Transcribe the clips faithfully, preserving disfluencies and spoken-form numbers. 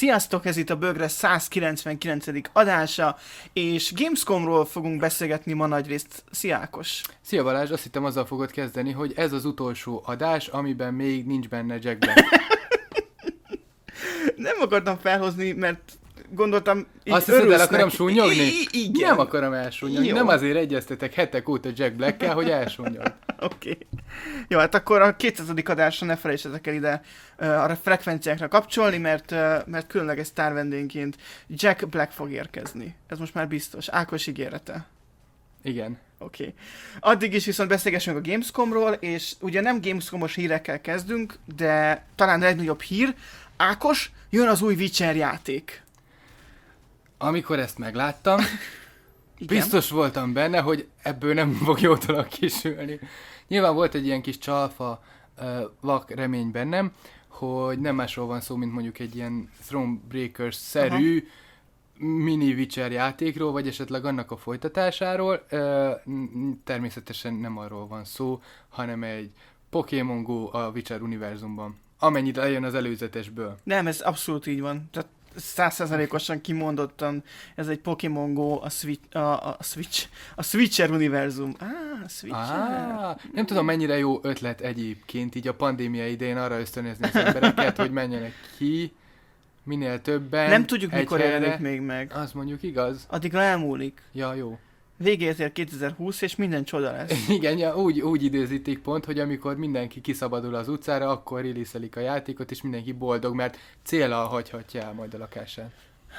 Sziasztok, ez itt a Bögre száz kilencvenkilencedik adása, és Gamescomról fogunk beszélgetni ma nagyrészt. Szia Ákos! Szia Balázs, azt hittem azzal fogod kezdeni, hogy ez az utolsó adás, amiben még nincs benne Jack Black. Nem akartam felhozni, mert gondoltam, így azt hiszed, el akarom neki. súnyogni? I- igen. Nem akarom elsúnyogni, Jó. nem azért egyeztetek hetek óta Jack Blackkel, hogy elsúnyog. Oké. Okay. Jó, hát akkor a kétszázadik adásra ne felejtsetek el ide uh, a frekvenciákra kapcsolni, mert, uh, mert különleges sztárvendégként Jack Black fog érkezni. Ez most már biztos. Ákos ígérete. Igen. Oké. Okay. Addig is viszont beszélgessünk a Gamescomról, és ugye nem Gamescomos hírekkel kezdünk, de talán a legnagyobb hír. Ákos, jön az új Witcher játék. Amikor ezt megláttam, Igen. biztos voltam benne, hogy ebből nem fog jó dolog kisülni. Nyilván volt egy ilyen kis csalfa uh, vak remény bennem, hogy nem másról van szó, mint mondjuk egy ilyen Thronebreakers-szerű Aha. mini Witcher játékról, vagy esetleg annak a folytatásáról. Uh, természetesen nem arról van szó, hanem egy Pokémon Go a Witcher univerzumban. Amennyit eljön az előzetesből. Nem, ez abszolút így van. Tehát száz százalékosan kimondottan, ez egy Pokémon Go, a Switch, a, a Switch, a Switcher univerzum. Ah, a Switcher. Ah, nem tudom, mennyire jó ötlet egyébként, így a pandémia idején arra ösztönözni az embereket, hogy menjenek ki, minél többen. Nem tudjuk, mikor helyre. jelenik még meg. Az mondjuk igaz. Addigra elmúlik. Ja, jó. Végét ér kétezer-húsz, és minden csoda lesz. Igen, ja, úgy, úgy időzítik pont, hogy amikor mindenki kiszabadul az utcára, akkor release-elik a játékot, és mindenki boldog, mert céllal hagyhatja el majd a lakását.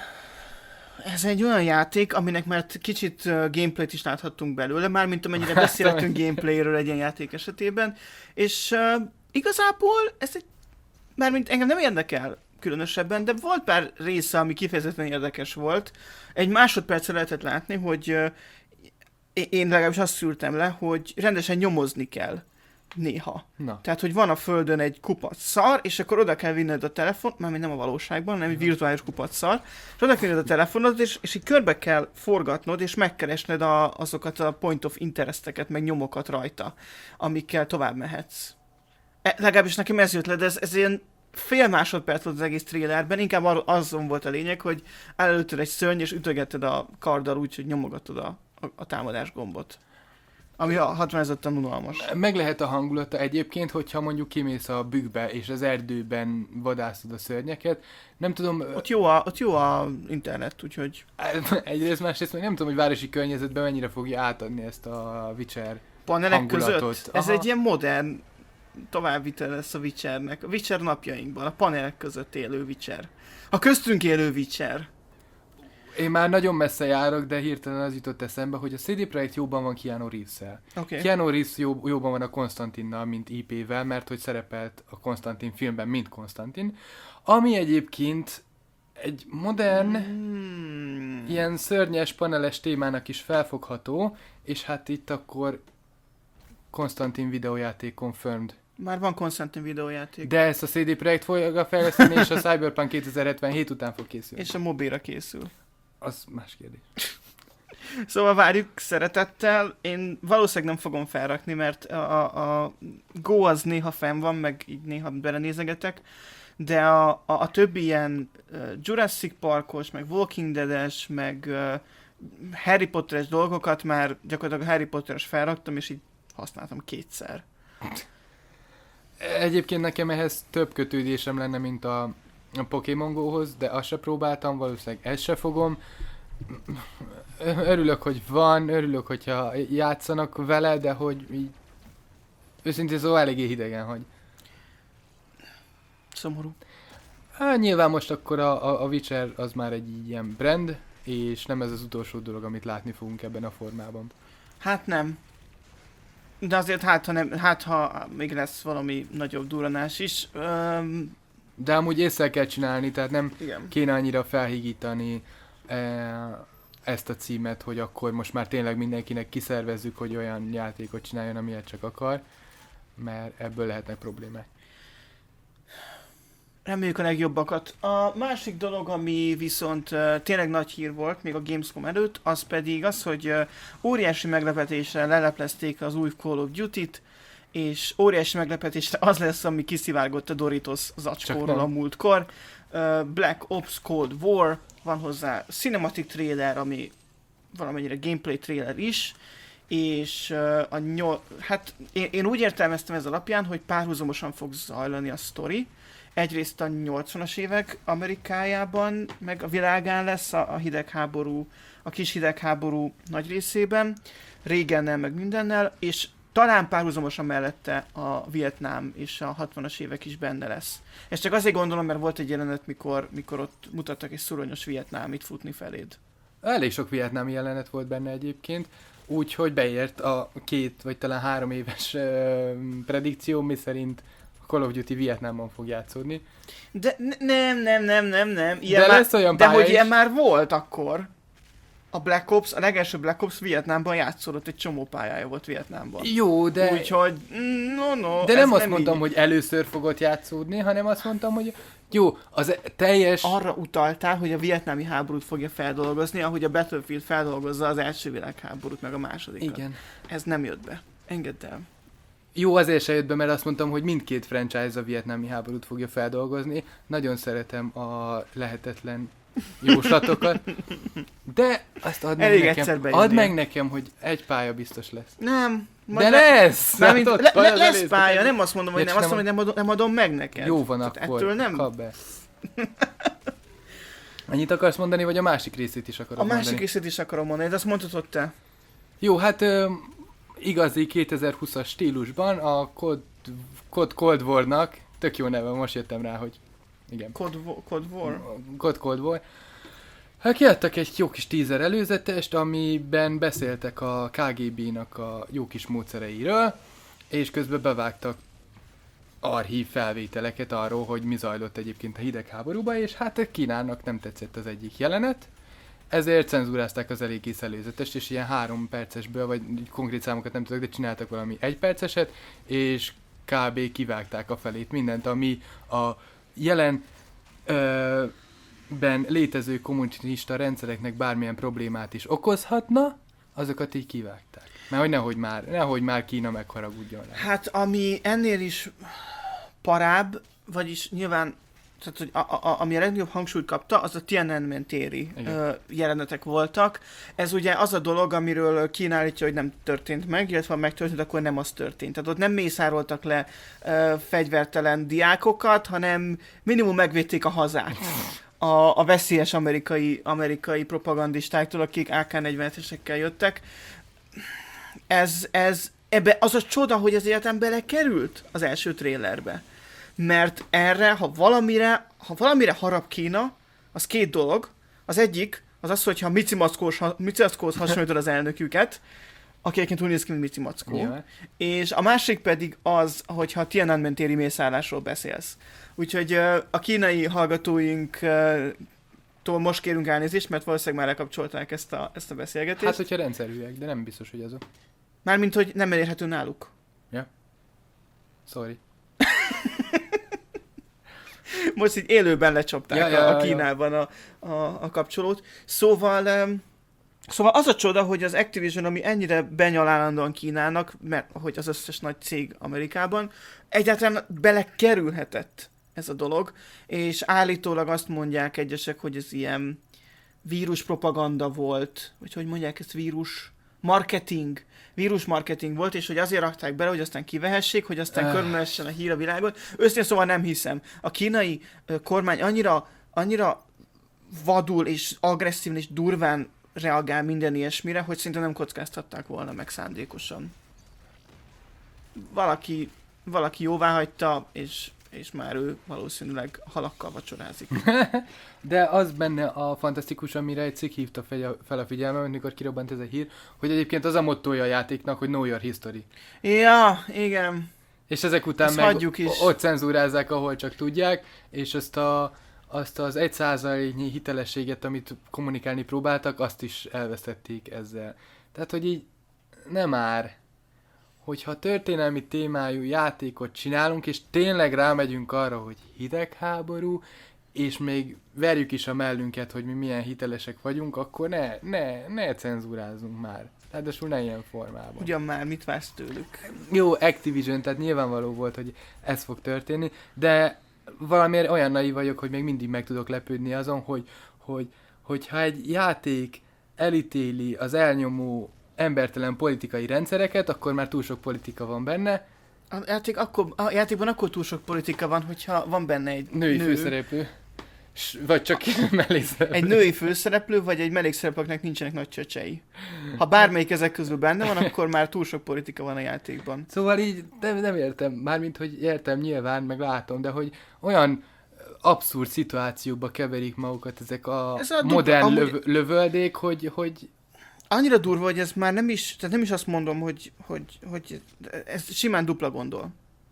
Ez egy olyan játék, aminek már kicsit uh, gameplayt is láthattunk belőle, mármint amennyire beszéltünk gameplayről egy ilyen játék esetében, és uh, igazából ez egy, mármint engem nem érdekel különösebben, de volt pár része, ami kifejezetten érdekes volt. Egy másodpercre lehetett látni, hogy uh, én legalábbis azt szűrtem le, hogy rendesen nyomozni kell néha. Na. Tehát, hogy van a földön egy kupac szar, és akkor oda kell vinned a telefon, mármint nem a valóságban, hanem egy virtuális kupac szar, és oda kell vinned a telefonod, és, és így körbe kell forgatnod, és megkeresned a, azokat a point of interesteket, meg nyomokat rajta, amikkel tovább mehetsz. E, legalábbis nekem ez jött le, de ez, ez ilyen fél másodperc volt az egész trailerben, inkább azon volt a lényeg, hogy előtted egy szörny, és ütögetted a karddal úgy, hogy nyomogatod a, a, a támadás gombot. Ami a hatványozottan unalmas. Meg lehet a hangulata egyébként, hogyha mondjuk kimész a bükkbe, és az erdőben vadászod a szörnyeket. Nem tudom... Ott jó a, ott jó a internet, úgyhogy... Egyrészt, másrészt meg nem tudom, hogy városi környezetben mennyire fogja átadni ezt a Witcher panelek hangulatot. között. Ez Aha. egy ilyen modern továbbvitel lesz a Witchernek. A Witcher napjainkban, a panelek között élő Witcher. A köztünk élő Witcher. Én már nagyon messze járok, de hirtelen az jutott eszembe, hogy a cé dé Projekt jóban van Keanu Reeves-szel. Okay. Keanu Reeves jó, jóban van a Konstantinnal, mint í pé-vel, mert hogy szerepelt a Konstantin filmben, mint Konstantin. Ami egyébként egy modern, Hmm. ilyen szörnyes, paneles témának is felfogható, és hát itt akkor Konstantin videójáték confirmed. Már van Konstantin videójáték. De ezt a cé dé Projekt fogja fejleszteni, és a Cyberpunk kétezer-hetvenhét után fog készülni. És a mobilra készül. Az más kérdés. Szóval várjuk szeretettel. Én valószínűleg nem fogom felrakni, mert a, a, a Go az néha fenn van, meg így néha belenézegetek, de a, a, a többi ilyen uh, Jurassic Parkos, meg Walking Dead-es, meg uh, Harry Potteres dolgokat már gyakorlatilag Harry Potteres felraktam, és így használtam kétszer. Egyébként nekem ehhez több kötődésem lenne, mint a, a Pokémon Go-hoz, de azt se próbáltam, valószínűleg ezt se fogom. Örülök, hogy van, örülök, hogyha játszanak vele, de hogy így őszintén szóval eléggé hidegen, hogy... Szomorú. Hát nyilván most akkor a, a, a Witcher az már egy ilyen brand, és nem ez az utolsó dolog, amit látni fogunk ebben a formában. Hát nem. De azért hát ha, nem, hát, ha még lesz valami nagyobb duranás is. Öm, De amúgy észre kell csinálni, tehát nem igen. kéne annyira felhigítani e, ezt a címet, hogy akkor most már tényleg mindenkinek kiszervezzük, hogy olyan játékot csináljon, amilyet csak akar, mert ebből lehetnek problémák. Reméljük a legjobbakat. A másik dolog, ami viszont uh, tényleg nagy hír volt még a Gamescom előtt, az pedig az, hogy uh, óriási meglepetésre leleplezték az új Call of Duty-t, és óriási meglepetésre az lesz, ami kiszivárgott a Doritos zacskóról a múltkor. uh, Black Ops Cold War, van hozzá cinematic trailer, ami valamennyire gameplay trailer is, és uh, a nyol... hát én, én úgy értelmeztem ez alapján, hogy párhuzamosan fog zajlani a sztori. Egyrészt a nyolcvanas évek Amerikájában, meg a világán lesz a, a hidegháború, a kis hidegháború nagy részében, régennel, meg mindennel, és talán párhuzamosan mellette a Vietnám és a hatvanas évek is benne lesz. Ezt csak azért gondolom, mert volt egy jelenet, mikor, mikor ott mutattak egy szuronyos vietnámit futni feléd. Elég sok vietnámi jelenet volt benne egyébként, úgyhogy beért a két vagy talán három éves uh, predikció, mi szerint a Call of Duty Vietnámban fog játszódni. De ne- nem, nem, nem, nem, nem. Ilyen de már, lesz olyan de pálya hogy is. ilyen már volt akkor. A Black Ops, a legelső Black Ops Vietnámban játszódott, egy csomó pályája volt Vietnámban. Jó, de... Úgyhogy, no, no, De nem azt nem mondtam, így. hogy először fogott játszódni, hanem azt mondtam, hogy jó, az teljes... Arra utaltál, hogy a vietnámi háborút fogja feldolgozni, ahogy a Battlefield feldolgozza az első világháborút, meg a másodikat. Igen. Ez nem jött be. Engedd el. Jó, azért se jött be, mert azt mondtam, hogy mindkét franchise a vietnámi háborút fogja feldolgozni. Nagyon szeretem a lehetetlen jóslatokat, de azt add meg Elég nekem, egyszer bejönnél. add meg nekem, hogy egy pálya biztos lesz. Nem. De lesz! Mármint, Hát ott le, van le, az lesz elész- pálya, nem azt mondom, hogy Ja, nem, csak azt nem mondom, hogy nem adom, nem adom meg neked. Jó van Tehát akkor, ettől nem. kap be. Annyit akarsz mondani, vagy a másik részét is akarod A másik mondani? részét is akarom mondani, de azt mondhatod te. Jó, hát ö, igazi kétezer-húszas stílusban a Code, Code Cold War-nak, tök jó neve, most jöttem rá, hogy igen. Code, Wo- Code War. Code Cold War. Hát kiadtak egy jó kis teaser előzetest, amiben beszéltek a ká gé bé-nak a jó kis módszereiről, és közben bevágtak archív felvételeket arról, hogy mi zajlott egyébként a hidegháborúban, és hát Kínának nem tetszett az egyik jelenet, ezért cenzúrázták az eléggé előzetest, és ilyen három percesből, vagy konkrét számokat nem tudok, de csináltak valami egy perceset, és kb. Kivágták a felét mindent, ami a jelen ö, ben létező kommunista rendszereknek bármilyen problémát is okozhatna, azokat így kivágták. Mert hogy nehogy már, nehogy már Kína megharagudjon rá. Hát ami ennél is parább, vagyis nyilván, tehát, hogy a, a, ami a legnagyobb hangsúlyt kapta, az a Tiananmen téri ö, jelenetek voltak. Ez ugye az a dolog, amiről Kína állítja, hogy nem történt meg, illetve ha megtörtént, akkor nem az történt. Tehát ott nem mészároltak le ö, fegyvertelen diákokat, hanem minimum megvédték a hazát. A, a veszélyes amerikai, amerikai propagandistáktól, akik á ká negyvenhetesekkel jöttek. Ez, ez, ebbe az a csoda, hogy az életem belekerült az első trélerbe. Mert erre, ha valamire, ha valamire harap Kína, az két dolog. Az egyik, az az, hogyha Mici Mackós, Mici Mackóhoz hasonlítod az elnöküket, aki egyébként úgy néz ki, mint Mici Mackó. Nyilván. És a másik pedig az, hogyha Tiananmen téri mészállásról beszélsz. Úgyhogy uh, a kínai hallgatóinktól most kérünk elnézést, mert valószínűleg már lekapcsolták ezt a, ezt a beszélgetést. Hát, hogyha rendszerűek, de nem biztos, hogy azok. Mármint, hogy nem elérhető náluk. Sorry. Most így élőben lecsapták Ja, ja, ja, a, ja, a Kínában a, a, a kapcsolót. Szóval, um, szóval az a csoda, hogy az Activision, ami ennyire benyalálandóan Kínának, mert hogy az összes nagy cég Amerikában, egyáltalán belekerülhetett ez a dolog, és állítólag azt mondják egyesek, hogy ez ilyen víruspropaganda volt, vagy hogy mondják ezt, vírus marketing, vírus marketing volt, és hogy azért rakták bele, hogy aztán kivehessék, hogy aztán Uh. körülmessen a hír a világon. Őszintén szóval nem hiszem. A kínai ö, kormány annyira, annyira vadul és agresszíven és durván reagál minden ilyesmire, hogy szinte nem kockáztatták volna meg szándékosan. Valaki, valaki jóvá hagyta, és, és már ő valószínűleg halakkal vacsorázik. De az benne a fantasztikus, amire egy cikk hívta fel a, fel a figyelmem, amikor kirobbant ez a hír, hogy egyébként az a mottója a játéknak, hogy know your history. Ja, igen. És ezek után Ezt meg hagyjuk is. ott cenzúrázzák, ahol csak tudják, és azt, a, azt az egy százaléknyi hitelességet, amit kommunikálni próbáltak, azt is elvesztették ezzel. Tehát, hogy így nem már, hogyha történelmi témájú játékot csinálunk, és tényleg rámegyünk arra, hogy hidegháború, és még verjük is a mellünket, hogy mi milyen hitelesek vagyunk, akkor ne, ne, ne cenzúrázzunk már. Ráadásul ne ilyen formában. Ugyan már, mit vársz tőlük? Jó, Activision, tehát nyilvánvaló volt, hogy ez fog történni, de valamiért olyan naiv vagyok, hogy még mindig meg tudok lepődni azon, hogy, hogy, hogyha egy játék elítéli az elnyomó embertelen politikai rendszereket, akkor már túl sok politika van benne. A, játék akkor, a játékban akkor túl sok politika van, hogyha van benne egy Női nő, főszereplő. S, vagy csak mellékszereplő. egy női főszereplő, vagy egy mellékszereplőknek nincsenek nagy csöcsei. Ha bármelyik ezek közül benne van, akkor már túl sok politika van a játékban. Szóval így nem, nem értem, mármint, hogy értem nyilván, meg látom, de hogy olyan abszurd szituációkba keverik magukat ezek a, Ez a modern dupla, löv, amúgy... löveldék, hogy, hogy... Annyira durva, hogy ez már nem is, tehát nem is azt mondom, hogy, hogy, hogy ez simán dupla gondol.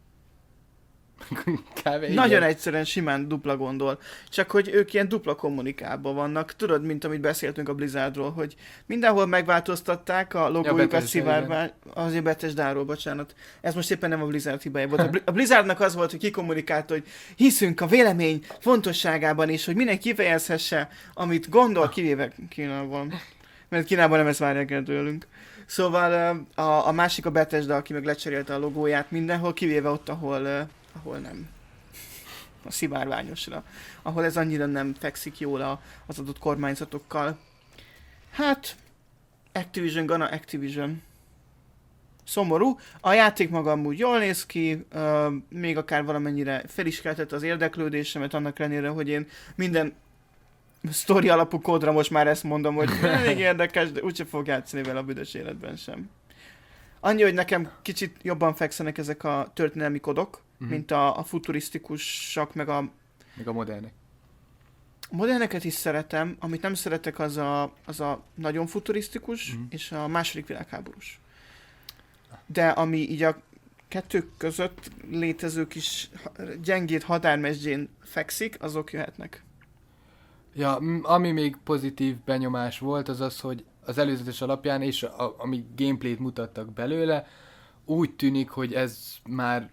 Kávé, Nagyon igen. egyszerűen simán dupla gondol. Csak hogy ők ilyen dupla kommunikálban vannak. Tudod, mint amit beszéltünk a Blizzardról, hogy mindenhol megváltoztatták a logójukat Ja, szivárvá... Azért Bethesdáról, bocsánat. Ez most éppen nem a Blizzard hibája volt. A, Bli- a Blizzardnak az volt, hogy kikommunikálta, hogy hiszünk a vélemény fontosságában is, hogy mindenki kifejezhesse, amit gondol, kivéve Kínában. Mert Kínában nem ezt várják el tőlünk. Szóval a, a másik a Bethesda, aki meg lecserélte a logóját mindenhol, kivéve ott, ahol... ahol nem. A szivárványosra. Ahol ez annyira nem fekszik jól a, az adott kormányzatokkal. Hát, Activision gonna Activision. Szomorú. A játék maga amúgy jól néz ki, uh, még akár valamennyire fel is keltett az érdeklődésemet, annak ellenére, hogy én minden sztori alapú kódra most már ezt mondom, hogy elég érdekes, de úgyse fog játszani vele a büdös életben sem. Annyi, hogy nekem kicsit jobban fekszenek ezek a történelmi kodok, mm-hmm. mint a, a futurisztikusak, meg a... Meg a modernek. A moderneket is szeretem, amit nem szeretek, az a, az a nagyon futurisztikus, mm-hmm. és a második világháborús. De ami így a kettő között létező kis gyengét határmesdjén fekszik, azok jöhetnek. Ja, ami még pozitív benyomás volt, az az, hogy az előzetes alapján, és a, ami gameplayt mutattak belőle, úgy tűnik, hogy ez már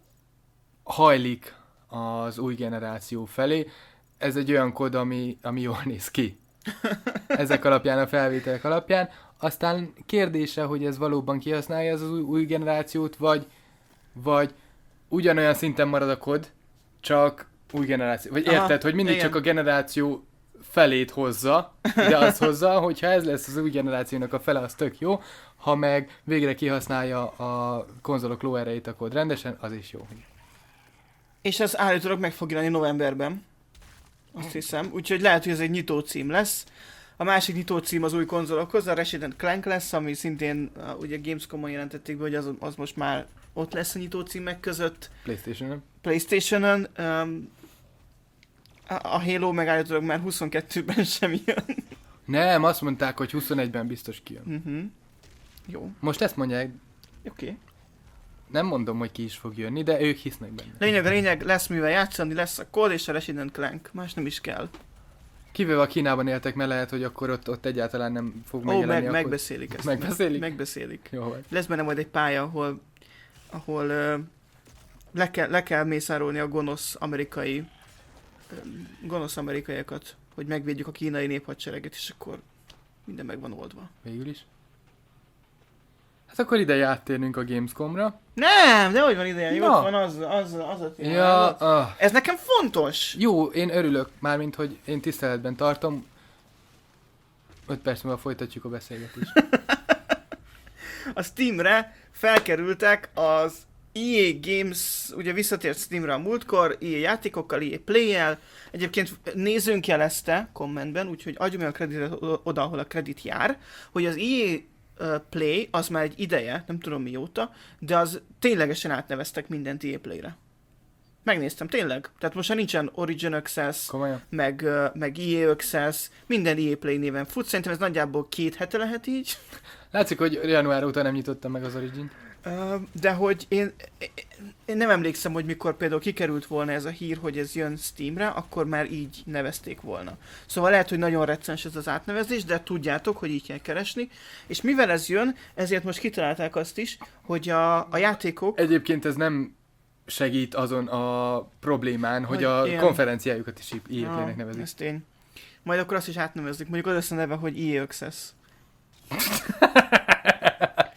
hajlik az új generáció felé. Ez egy olyan kód, ami, ami jól néz ki. Ezek alapján, a felvételek alapján. Aztán kérdése, hogy ez valóban kihasználja az új, új generációt, vagy, vagy ugyanolyan szinten marad a kód, csak új generáció. Vagy érted, Aha, hogy mindig igen. csak a generáció felét hozza, de azt hozza, hogyha ez lesz az új generációnak a fele, az tök jó, ha meg végre kihasználja a konzolok lóerejét a kód rendesen, az is jó. És ez állítólag meg fog jelenni novemberben, azt hiszem, úgyhogy lehet, hogy ez egy nyitó cím lesz. A másik nyitó cím az új konzolokhoz, a Ratchet Clank lesz, ami szintén uh, ugye Gamescom-on jelentették be, hogy az, az most már ott lesz a nyitó címek között. PlayStation-on. PlayStation-on. Um, a, a Halo meg állítólag már huszonkettőben sem jön. Nem, azt mondták, hogy huszonegyben biztos kijön. Uh-huh. Jó. Most ezt mondják. Oké. Okay. Nem mondom, hogy ki is fog jönni, de ők hisznek benne. Lényeg a lényeg, lesz mivel játszani, lesz a kód és a Ratchet Clank. Más nem is kell. Kivéve a Kínában éltek, mert lehet, hogy akkor ott, ott egyáltalán nem fog megjelenni. Ó, meg, akkor... megbeszélik ezt. Megbeszélik? Megbeszélik. Jó vagy. Lesz benne majd egy pálya, ahol, ahol uh, le, kell, le kell mészárolni a gonosz amerikai uh, gonosz amerikaiakat, hogy megvédjük a kínai néphadsereget, és akkor minden meg van oldva. Végül is. Hát akkor ide áttérnünk a Gamescomra. Nem, de hogy van ideje, Na. ott van az, az, az a téma. Ja, ah. Ez nekem fontos. Jó, én örülök, mármint, hogy én tiszteletben tartom. öt perc múlva folytatjuk a beszélgetést. A Steamre felkerültek az í á Games, ugye visszatért Steamre a múltkor, í á játékokkal, í á Play-el. Egyébként nézőnk jelezte kommentben, úgyhogy adjuk meg a kreditet oda, ahol a kredit jár, hogy az í á Play az már egy ideje, nem tudom mióta, de az ténylegesen átneveztek mindent í á Play-re. Megnéztem, tényleg. Tehát most már nincsen Origin Access, meg, meg í á Access, minden í á Play néven fut. Szerintem ez nagyjából két hete lehet így. Látszik, hogy január óta nem nyitottam meg az Origin-t. De hogy én, én nem emlékszem, hogy mikor például kikerült volna ez a hír, hogy ez jön Steamre, akkor már így nevezték volna. Szóval lehet, hogy nagyon reccens ez az átnevezés, de tudjátok, hogy így kell keresni. És mivel ez jön, ezért most kitalálták azt is, hogy a, a játékok... Egyébként ez nem segít azon a problémán, hogy, hogy a ilyen... konferenciájukat is í á Play-nek nevezik. Ez tény. Majd akkor azt is átnevezik. Mondjuk az lesz a neve, hogy í á Access.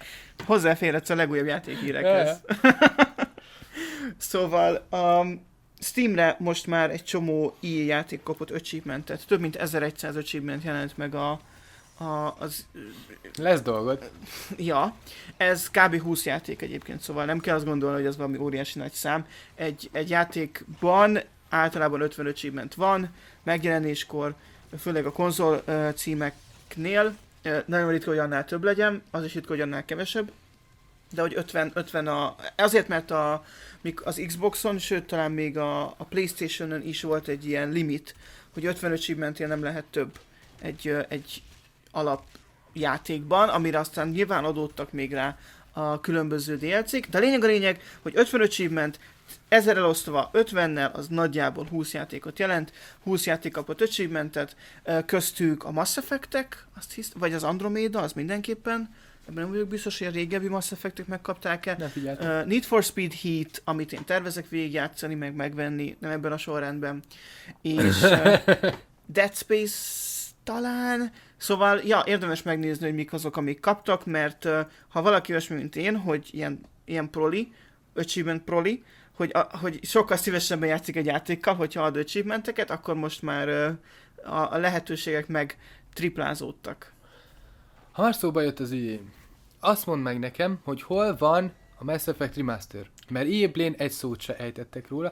Hozzáférhetsz a legújabb játékhírekhez. Szóval um, Steamre most már egy csomó i á játék kapott achievementet. Több mint ezerszáz achievement jelent meg a, a, az... Lesz dolgod. Ja, ez kb. húsz játék egyébként, szóval nem kell azt gondolni, hogy ez valami óriási nagy szám. Egy, egy játékban általában ötven achievement van, megjelenéskor, főleg a konzol uh, címeknél, uh, nagyon ritka, hogy annál több legyen, az is ritka, hogy annál kevesebb, de hogy ötven, ötven a... Azért, mert a, az Xboxon, sőt talán még a, a PlayStation-on is volt egy ilyen limit, hogy ötven achievementnél nem lehet több egy, uh, egy alapjátékban, amire aztán nyilván adódtak még rá a különböző dé el cé-k, de a lényeg a lényeg, hogy ötven achievement, ezer elosztva ötvennel, az nagyjából húsz játékot jelent, húsz játék kapott achievementet, köztük a Mass Effect-ek, azt hisz, vagy az Andromeda, az mindenképpen, ebben nem vagyok biztos, hogy a régebbi Mass Effect-ek megkapták-e. Uh, Need for Speed Heat, amit én tervezek végigjátszani, meg megvenni, nem ebben a sorrendben. És uh, Dead Space talán, szóval, ja, érdemes megnézni, hogy mik azok, amik kaptak, mert uh, ha valaki olyasmi, mint én, hogy ilyen, ilyen proli, achievement proli, hogy, a, hogy sokkal szívesebben játszik egy játékkal, hogyha ad achievementeket, akkor most már uh, a, a lehetőségek meg triplázódtak. Ha már szóba jött az ügyé, azt mondd meg nekem, hogy hol van a Mass Effect Remaster. Mert í á Play-n egy szót se ejtettek róla.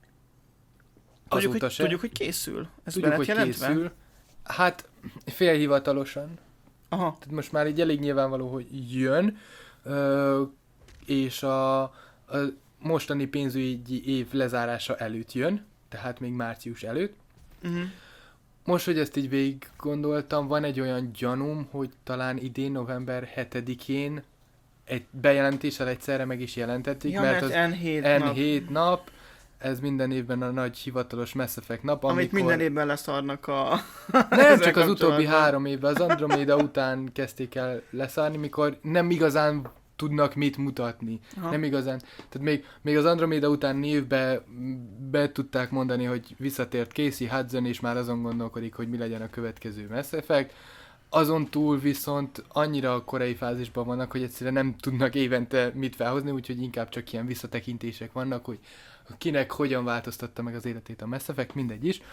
Tudjuk, hogy, tudjuk, hogy készül. Ez tudjuk, hogy jelentve? Készül. Hát félhivatalosan. Aha. Tehát most már így elég nyilvánvaló, hogy jön, ö, és a, a mostani pénzügyi év lezárása előtt jön, tehát még március előtt. Uh-huh. Most, hogy ezt így végig gondoltam, van egy olyan gyanúm, hogy talán idén november hetedikén egy bejelentéssel egyszerre meg is jelentették, ja, mert, mert az en hét, en hét nap. nap, ez minden évben a nagy hivatalos Mass Effect nap, amit amikor... minden évben leszarnak a... Nem, csak az utóbbi három évben, az Andromeda után kezdték el leszárni, mikor nem igazán tudnak mit mutatni. Aha. Nem igazán. Tehát még, még az Andromeda után névbe be tudták mondani, hogy visszatért Casey Hudson, és már azon gondolkodik, hogy mi legyen a következő Mass Effect. Azon túl viszont annyira korai fázisban vannak, hogy egyszerűen nem tudnak évente mit felhozni, úgyhogy inkább csak ilyen visszatekintések vannak, hogy kinek hogyan változtatta meg az életét a Mass Effect, mindegy is.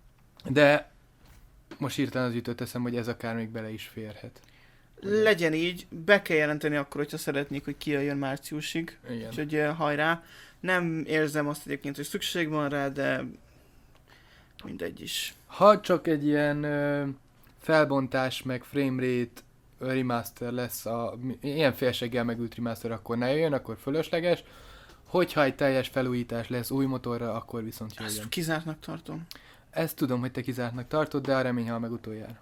De most hirtelen az jutott eszem, hogy ez akár még bele is férhet. Legyen így, be kell jelenteni akkor, hogyha szeretnék, hogy kijöjjön márciusig. Igen. Úgyhogy hajrá. Nem érzem azt egyébként, hogy szükség van rá, de mindegy is. Ha csak egy ilyen ö, felbontás, meg framerate remaster lesz, a, ilyen félséggel megült remaster, akkor ne jöjjön, akkor fölösleges. Hogyha egy teljes felújítás lesz új motorra, akkor viszont jöjjön. Ezt kizártnak tartom. Ezt tudom, hogy te kizártnak tartod, de a remény hal meg utoljára.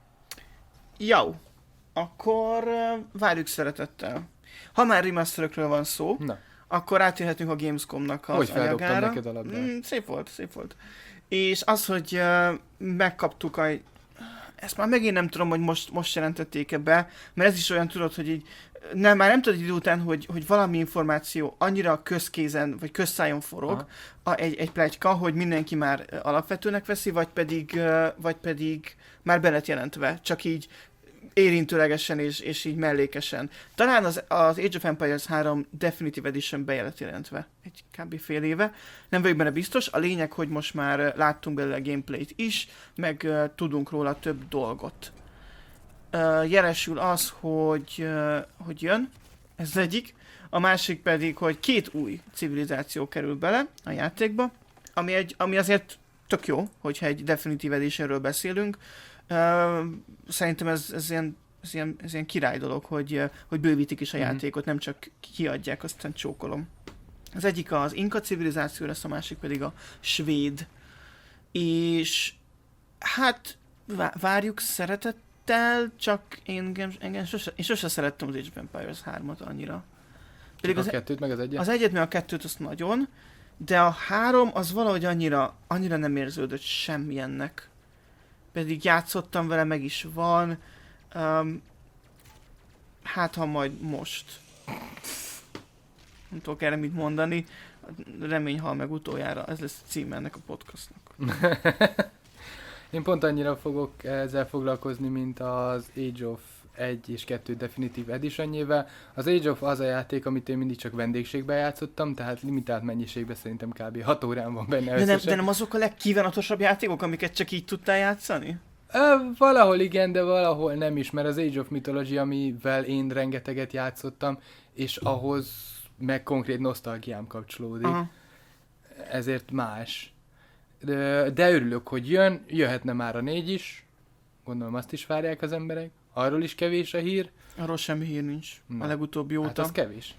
Jó. Akkor uh, várjuk szeretettel. Ha már remasterekről van szó, Na. akkor átérhetünk a Gamescomnak az hogy anyagára. neked a labdát? Mm, szép volt, szép volt. És az, hogy uh, megkaptuk a... Ezt már megint nem tudom, hogy most, most jelentették-e be, mert ez is olyan, tudod, hogy így nem, már nem tudod idő után, hogy, hogy valami információ annyira közkézen, vagy közszájon forog, a, egy, egy pletyka, hogy mindenki már alapvetőnek veszi, vagy pedig, uh, vagy pedig már be lett jelentve, csak így érintőlegesen és, és így mellékesen. Talán az, az Age of Empires három Definitive Edition be lett jelentve egy kb. Fél éve. Nem vagyok benne biztos. A lényeg, hogy most már láttunk belőle gameplayt is, meg uh, tudunk róla több dolgot. Uh, jelesül az, hogy, uh, hogy jön, ez az egyik. A másik pedig, hogy két új civilizáció kerül bele a játékba, ami, egy, ami azért tök jó, hogyha egy Definitive Editionről beszélünk. Uh, szerintem ez, ez, ilyen, ez, ilyen, ez ilyen király dolog, hogy, uh, hogy bővítik is a mm-hmm. játékot, nem csak kiadják, aztán csókolom. Az egyik az Inka civilizáció lesz, a másik pedig a svéd. És hát várjuk szeretettel, csak én, engem sose, én sose szerettem az Age of Empires hármat annyira. Pedig az, a kettőt, meg az egyet? Az egyet, meg a kettőt azt nagyon, de a három az valahogy annyira, annyira nem érződött semmilyennek. Pedig játszottam vele, meg is van. Um, hát, ha majd most. Nem tudok erre mit mondani. Remény hal meg utoljára. Ez lesz a címe ennek a podcastnak. Én pont annyira fogok ezzel foglalkozni, mint az Age of egy és kettő Definitive Editionjével. Az Age of az a játék, amit én mindig csak vendégségben játszottam, tehát limitált mennyiségben szerintem kb. hat órán van benne De összesen. nem, de nem azok a legkívánatosabb játékok, amiket csak így tudtál játszani? Ö, valahol igen, de valahol nem is, mert az Age of Mythology, amivel én rengeteget játszottam, és ahhoz meg konkrét nosztalgiám kapcsolódik. Aha. Ezért más. De, de örülök, hogy jön, jöhetne már a négy is, gondolom azt is várják az emberek, arról is kevés a hír. Arról semmi hír nincs. Na. A legutóbbi óta. Hát az kevés.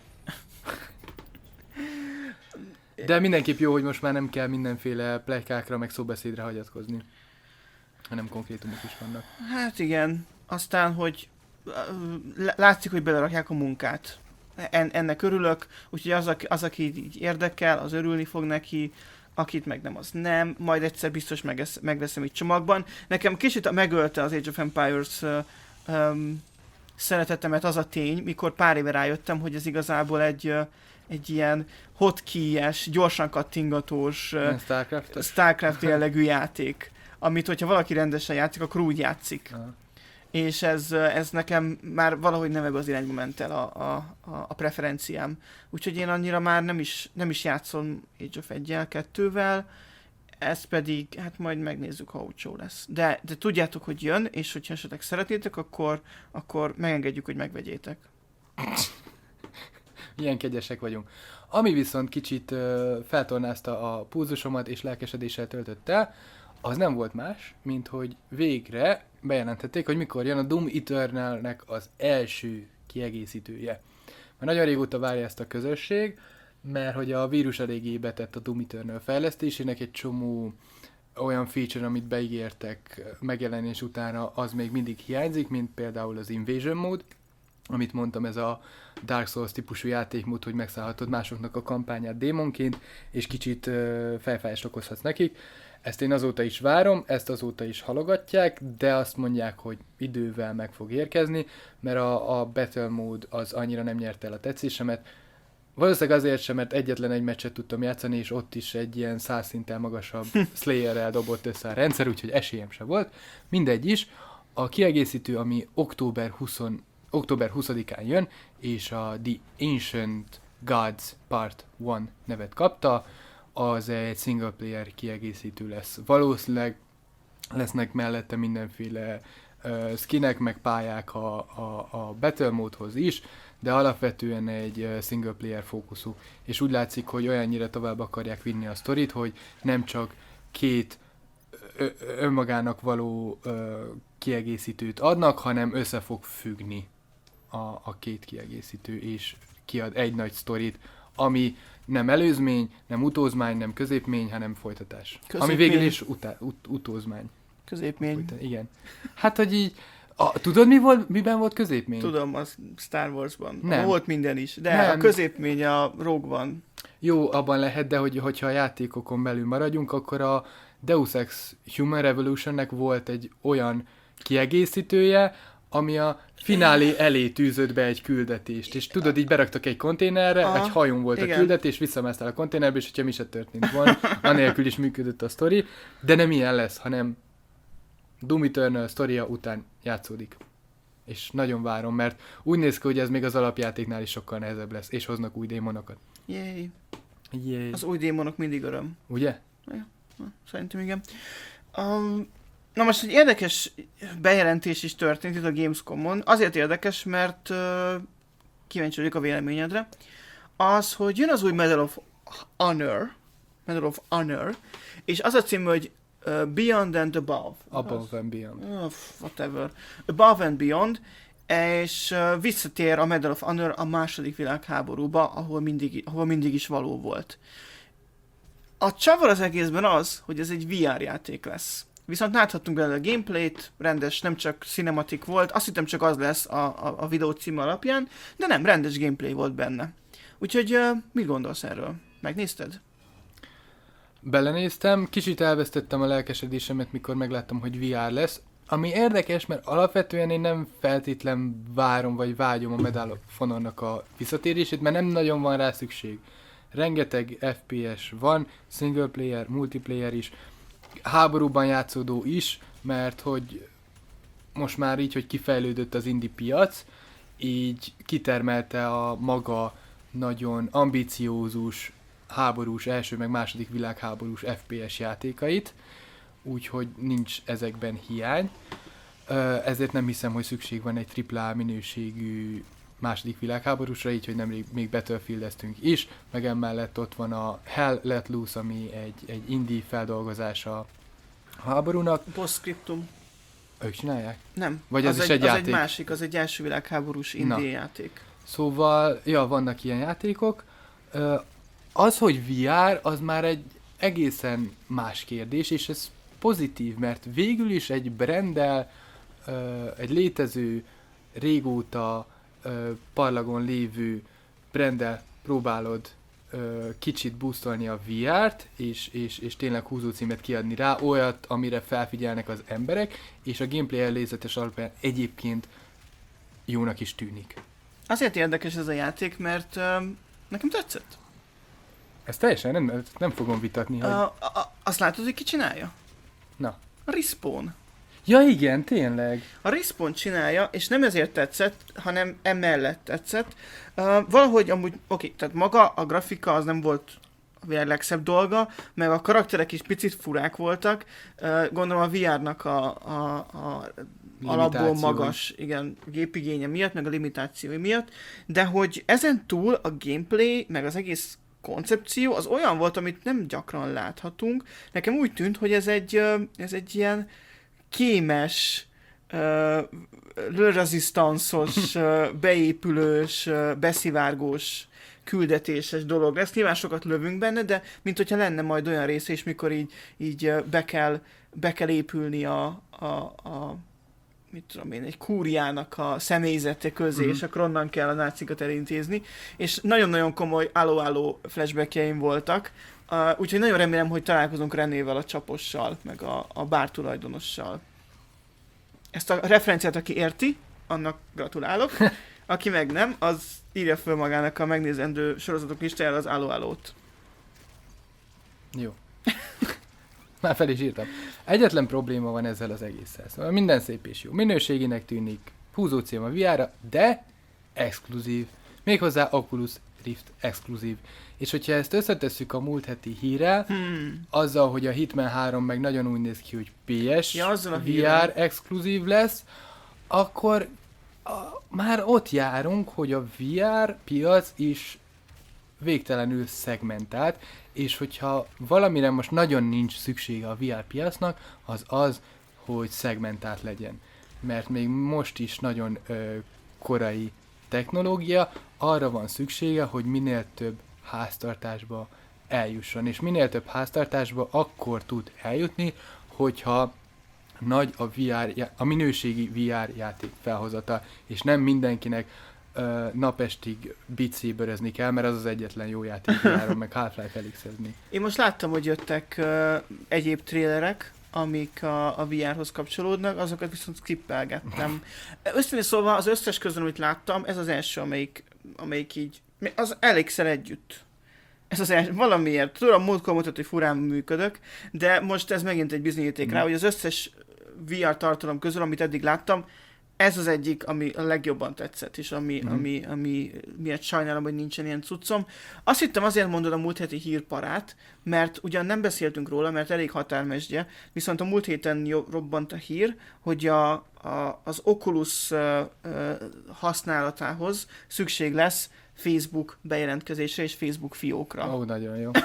De mindenképp jó, hogy most már nem kell mindenféle pletykákra, meg szóbeszédre hagyatkozni, hanem konkrétumok is vannak. Hát igen. Aztán, hogy ö, látszik, hogy belerakják a munkát. En, ennek örülök, úgyhogy az, aki, az, aki így érdekel, az örülni fog neki, akit meg nem, az nem. Majd egyszer biztos megesz, megveszem itt csomagban. Nekem kicsit megölte az Age of Empires uh, um, szeretetemet az a tény, mikor pár éve rájöttem, hogy ez igazából egy, uh, egy ilyen hotkey-es, gyorsan kattingatós, uh, Starcraft? Starcraft jellegű játék, amit, hogyha valaki rendesen játszik, akkor úgy játszik. Aha. És ez, ez nekem már valahogy nem ebbe az irányba ment el a, a, a preferenciám. Úgyhogy én annyira már nem is, nem is játszom Age of egyel, kettővel, ez pedig, hát majd megnézzük, ha olcsó lesz. De, de tudjátok, hogy jön, és hogyha esetleg szeretnétek, akkor, akkor megengedjük, hogy megvegyétek. Ilyen kegyesek vagyunk. Ami viszont kicsit uh, feltornázta a pulzusomat és lelkesedéssel töltött el, az nem volt más, mint hogy végre bejelentették, hogy mikor jön a Doom Eternalnek az első kiegészítője. Már nagyon régóta várja ezt a közösség, mert hogy a vírus eléggé betett a Doom Eternal fejlesztésének, egy csomó olyan feature, amit beígértek megjelenés utána, az még mindig hiányzik, mint például az Invasion Mode, amit mondtam, ez a Dark Souls típusú játékmód, hogy megszállhatod másoknak a kampányát démonként, és kicsit uh, fejfájást okozhatsz nekik. Ezt én azóta is várom, ezt azóta is halogatják, de azt mondják, hogy idővel meg fog érkezni, mert a, a Battle Mode az annyira nem nyerte el a tetszésemet. Valószínűleg azért sem, mert egyetlen egy meccset tudtam játszani, és ott is egy ilyen száz szinttel magasabb Slayer-rel dobott össze a rendszer, úgyhogy esélyem se volt. Mindegy is. A kiegészítő, ami október huszadikán október huszadikán jön, és a The Ancient Gods Part egy nevet kapta, az egy single player kiegészítő lesz. Valószínűleg lesznek mellette mindenféle uh, skinek, meg pályák a, a, a Battle Mode-hoz is, de alapvetően egy uh, single player fókuszú. És úgy látszik, hogy olyannyira tovább akarják vinni a sztorit, hogy nem csak két ö, önmagának való ö, kiegészítőt adnak, hanem össze fog függni a, a két kiegészítő, és kiad egy nagy sztorit, ami nem előzmény, nem utózmány, nem középmény, hanem folytatás. Középmény. Ami végül is utá, ut, utózmány. Középmény. Folyta, igen. Hát, hogy így, a, tudod mi volt, miben volt középmény? Tudom, az Star Warsban. Nem. Volt minden is, de Nem. a középmény a Rogue-ban. Jó, abban lehet, de hogy, hogyha a játékokon belül maradjunk, akkor a Deus Ex Human Revolutionnek volt egy olyan kiegészítője, ami a finálé elé tűzött be egy küldetést, és tudod, így beraktak egy konténerre, Aha, egy hajón volt igen. a küldetés, visszamásztál a konténerbe, és hogyha mi se történt volna, anélkül is működött a sztori, de nem ilyen lesz, hanem Doom Eternal sztoria után játszódik. És nagyon várom, mert úgy néz ki, hogy ez még az alapjátéknál is sokkal nehezebb lesz, és hoznak új démonokat. Jéj. Jéj. Az új démonok mindig öröm. Ugye? Na, szerintem igen. Um, na most egy érdekes bejelentés is történt itt a Gamescom-on. Azért érdekes, mert uh, kíváncsi vagyok a véleményedre. Az, hogy jön az új Medal of Honor, Medal of Honor, és az a cím, hogy uh, Beyond and Above. Above and Beyond. Uh, whatever. Above and Beyond, és uh, visszatér a Medal of Honor a második világháborúba, ahol mindig, ahol mindig is való volt. A csavar az egészben az, hogy ez egy vé er játék lesz. Viszont láthattunk belőle a gameplayt, rendes, nem csak cinematic volt, azt hittem csak az lesz a, a, a videó cím alapján, de nem, rendes gameplay volt benne. Úgyhogy uh, mit gondolsz erről? Megnézted? Belenéztem, kicsit elvesztettem a lelkesedésemet, mikor megláttam, hogy vé er lesz. Ami érdekes, mert alapvetően én nem feltétlen várom, vagy vágyom a Medal of Honornak a visszatérését, mert nem nagyon van rá szükség. Rengeteg ef pé es van, single player, multiplayer is, háborúban játszódó is, mert hogy most már így, hogy kifejlődött az indie piac, így kitermelte a maga nagyon ambiciózus, háborús, első meg második világháborús ef pé es játékait, úgyhogy nincs ezekben hiány. Ezért nem hiszem, hogy szükség van egy tripla á minőségű második világháborúsra, így, hogy nemrég még Battlefieldeztünk is, meg emellett ott van a Hell Let Loose, ami egy, egy indie feldolgozása a háborúnak. Postscriptum. Ők csinálják? Nem. Vagy az, az is egy, egy az játék? egy másik, az egy első világháborús indie játék. Szóval, ja, vannak ilyen játékok. Az, hogy vé er, az már egy egészen más kérdés, és ez pozitív, mert végül is egy branddel, egy létező, régóta parlagon lévő branddel próbálod kicsit boostolni a vé er-t, és, és, és tényleg húzócímet kiadni rá, olyat, amire felfigyelnek az emberek, és a gameplay előzetes alapján egyébként jónak is tűnik. Azért érdekes ez a játék, mert uh, nekem tetszett. Ez teljesen nem, nem fogom vitatni, hogy... Uh, a, a, azt látod, hogy ki csinálja? Na. A Respawn. Ja igen, tényleg. A Respawn csinálja, és nem ezért tetszett, hanem emellett tetszett. Uh, valahogy amúgy, oké, okay, tehát maga a grafika az nem volt a világ legszebb dolga, meg a karakterek is picit furák voltak. Uh, gondolom a vé er-nak a, a, a alapból magas, igen, gépigénye miatt, meg a limitációi miatt, de hogy ezen túl a gameplay, meg az egész koncepció az olyan volt, amit nem gyakran láthatunk. Nekem úgy tűnt, hogy ez egy, ez egy ilyen kémes, uh, rezisztanszos, uh, beépülős, uh, beszivárgós, küldetéses dolog lesz. Nyilván sokat lövünk benne, de mint hogyha lenne majd olyan része is, mikor így, így uh, be, kell, be kell épülni a, a, a mit tudom én, egy kúriának a személyzete közé, mm-hmm. és akkor onnan kell a nácikat elintézni. És nagyon-nagyon komoly álló-álló flashbackjeim voltak, uh, úgyhogy nagyon remélem, hogy találkozunk Renével, a csapossal, meg a, a bár tulajdonossal. Ezt a referenciát, aki érti, annak gratulálok. Aki meg nem, az írja föl magának a megnézendő sorozatok listájára az álló-állót. Jó. Már fel is írtam. Egyetlen probléma van ezzel az egésszel. Szóval minden szép és jó. Minőségének tűnik, húzócím a vé er-ra, de exkluzív. Méghozzá Oculus Rift exkluzív. És hogyha ezt összetesszük a múlt heti hírrel, hmm. azzal, hogy a Hitman három meg nagyon úgy néz ki, hogy pé es ja, vé er exkluzív lesz, akkor a, már ott járunk, hogy a vé er piac is végtelenül szegmentált, és hogyha valamire most nagyon nincs szüksége a vé er piacnak, az az, hogy szegmentált legyen. Mert még most is nagyon ö, korai technológia, arra van szüksége, hogy minél több háztartásba eljusson. És minél több háztartásba akkor tud eljutni, hogyha nagy a vé er, a minőségi vé er játék felhozata, és nem mindenkinek Uh, napestig Beat Saberezni kell, mert az az egyetlen jó játék vé er-on, meg Half-Life elixezni. Én most láttam, hogy jöttek uh, egyéb trélerek, amik a, a vé er-hoz kapcsolódnak, azokat viszont skippelgettem. Összesen szóval az összes közül, amit láttam, ez az első, amelyik, amelyik így, az elixel együtt. Ez az első, valamiért. Tudom, múltkor mutat, hogy furán működök, de most ez megint egy bizonyíték mm. rá, hogy az összes vé er tartalom közül, amit eddig láttam, ez az egyik, ami a legjobban tetszett, és ami, mm. ami, ami miatt sajnálom, hogy nincsen ilyen cuccom. Azt hittem, azért mondod a múlt heti hírparát, mert ugyan nem beszéltünk róla, mert elég határmesdje, viszont a múlt héten robbant a hír, hogy a, a, az Oculus uh, uh, használatához szükség lesz Facebook bejelentkezésre és Facebook fiókra. Ó, oh, nagyon jó.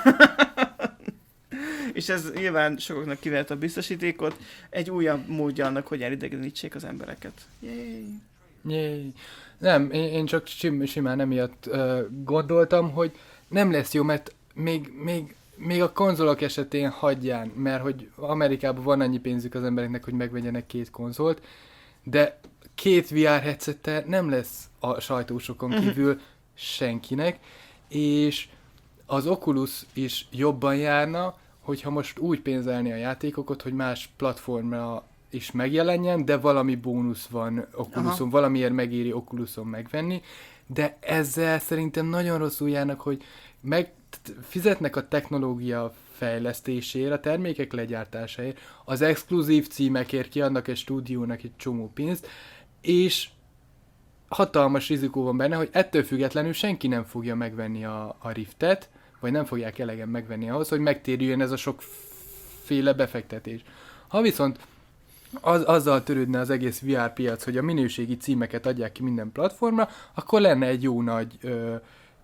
És ez nyilván sokaknak kivert a biztosítékot, egy újabb módja annak, hogy elidegenítsék az embereket. Yay. Yay. Nem, én, én csak sim, simán emiatt uh, gondoltam, hogy nem lesz jó, mert még, még, még a konzolok esetén hagyján, mert hogy Amerikában van annyi pénzük az embereknek, hogy megvegyenek két konzolt, de két vé er headsettel nem lesz a sajtósokon kívül senkinek, és az Oculus is jobban járna, hogyha most úgy pénzelni a játékokat, hogy más platformra is megjelenjen, de valami bónusz van Oculuson, aha. valamiért megéri Oculuson megvenni, de ezzel szerintem nagyon rosszul járnak, hogy meg fizetnek a technológia fejlesztésére, a termékek legyártásáért, az exkluzív címekért kiadnak egy stúdiónak egy csomó pénzt, és hatalmas rizikó van benne, hogy ettől függetlenül senki nem fogja megvenni a, a Riftet, vagy nem fogják elegen megvenni ahhoz, hogy megtérüljön ez a sokféle befektetés. Ha viszont az, azzal törődne az egész vé er piac, hogy a minőségi címeket adják ki minden platformra, akkor lenne egy jó nagy ö,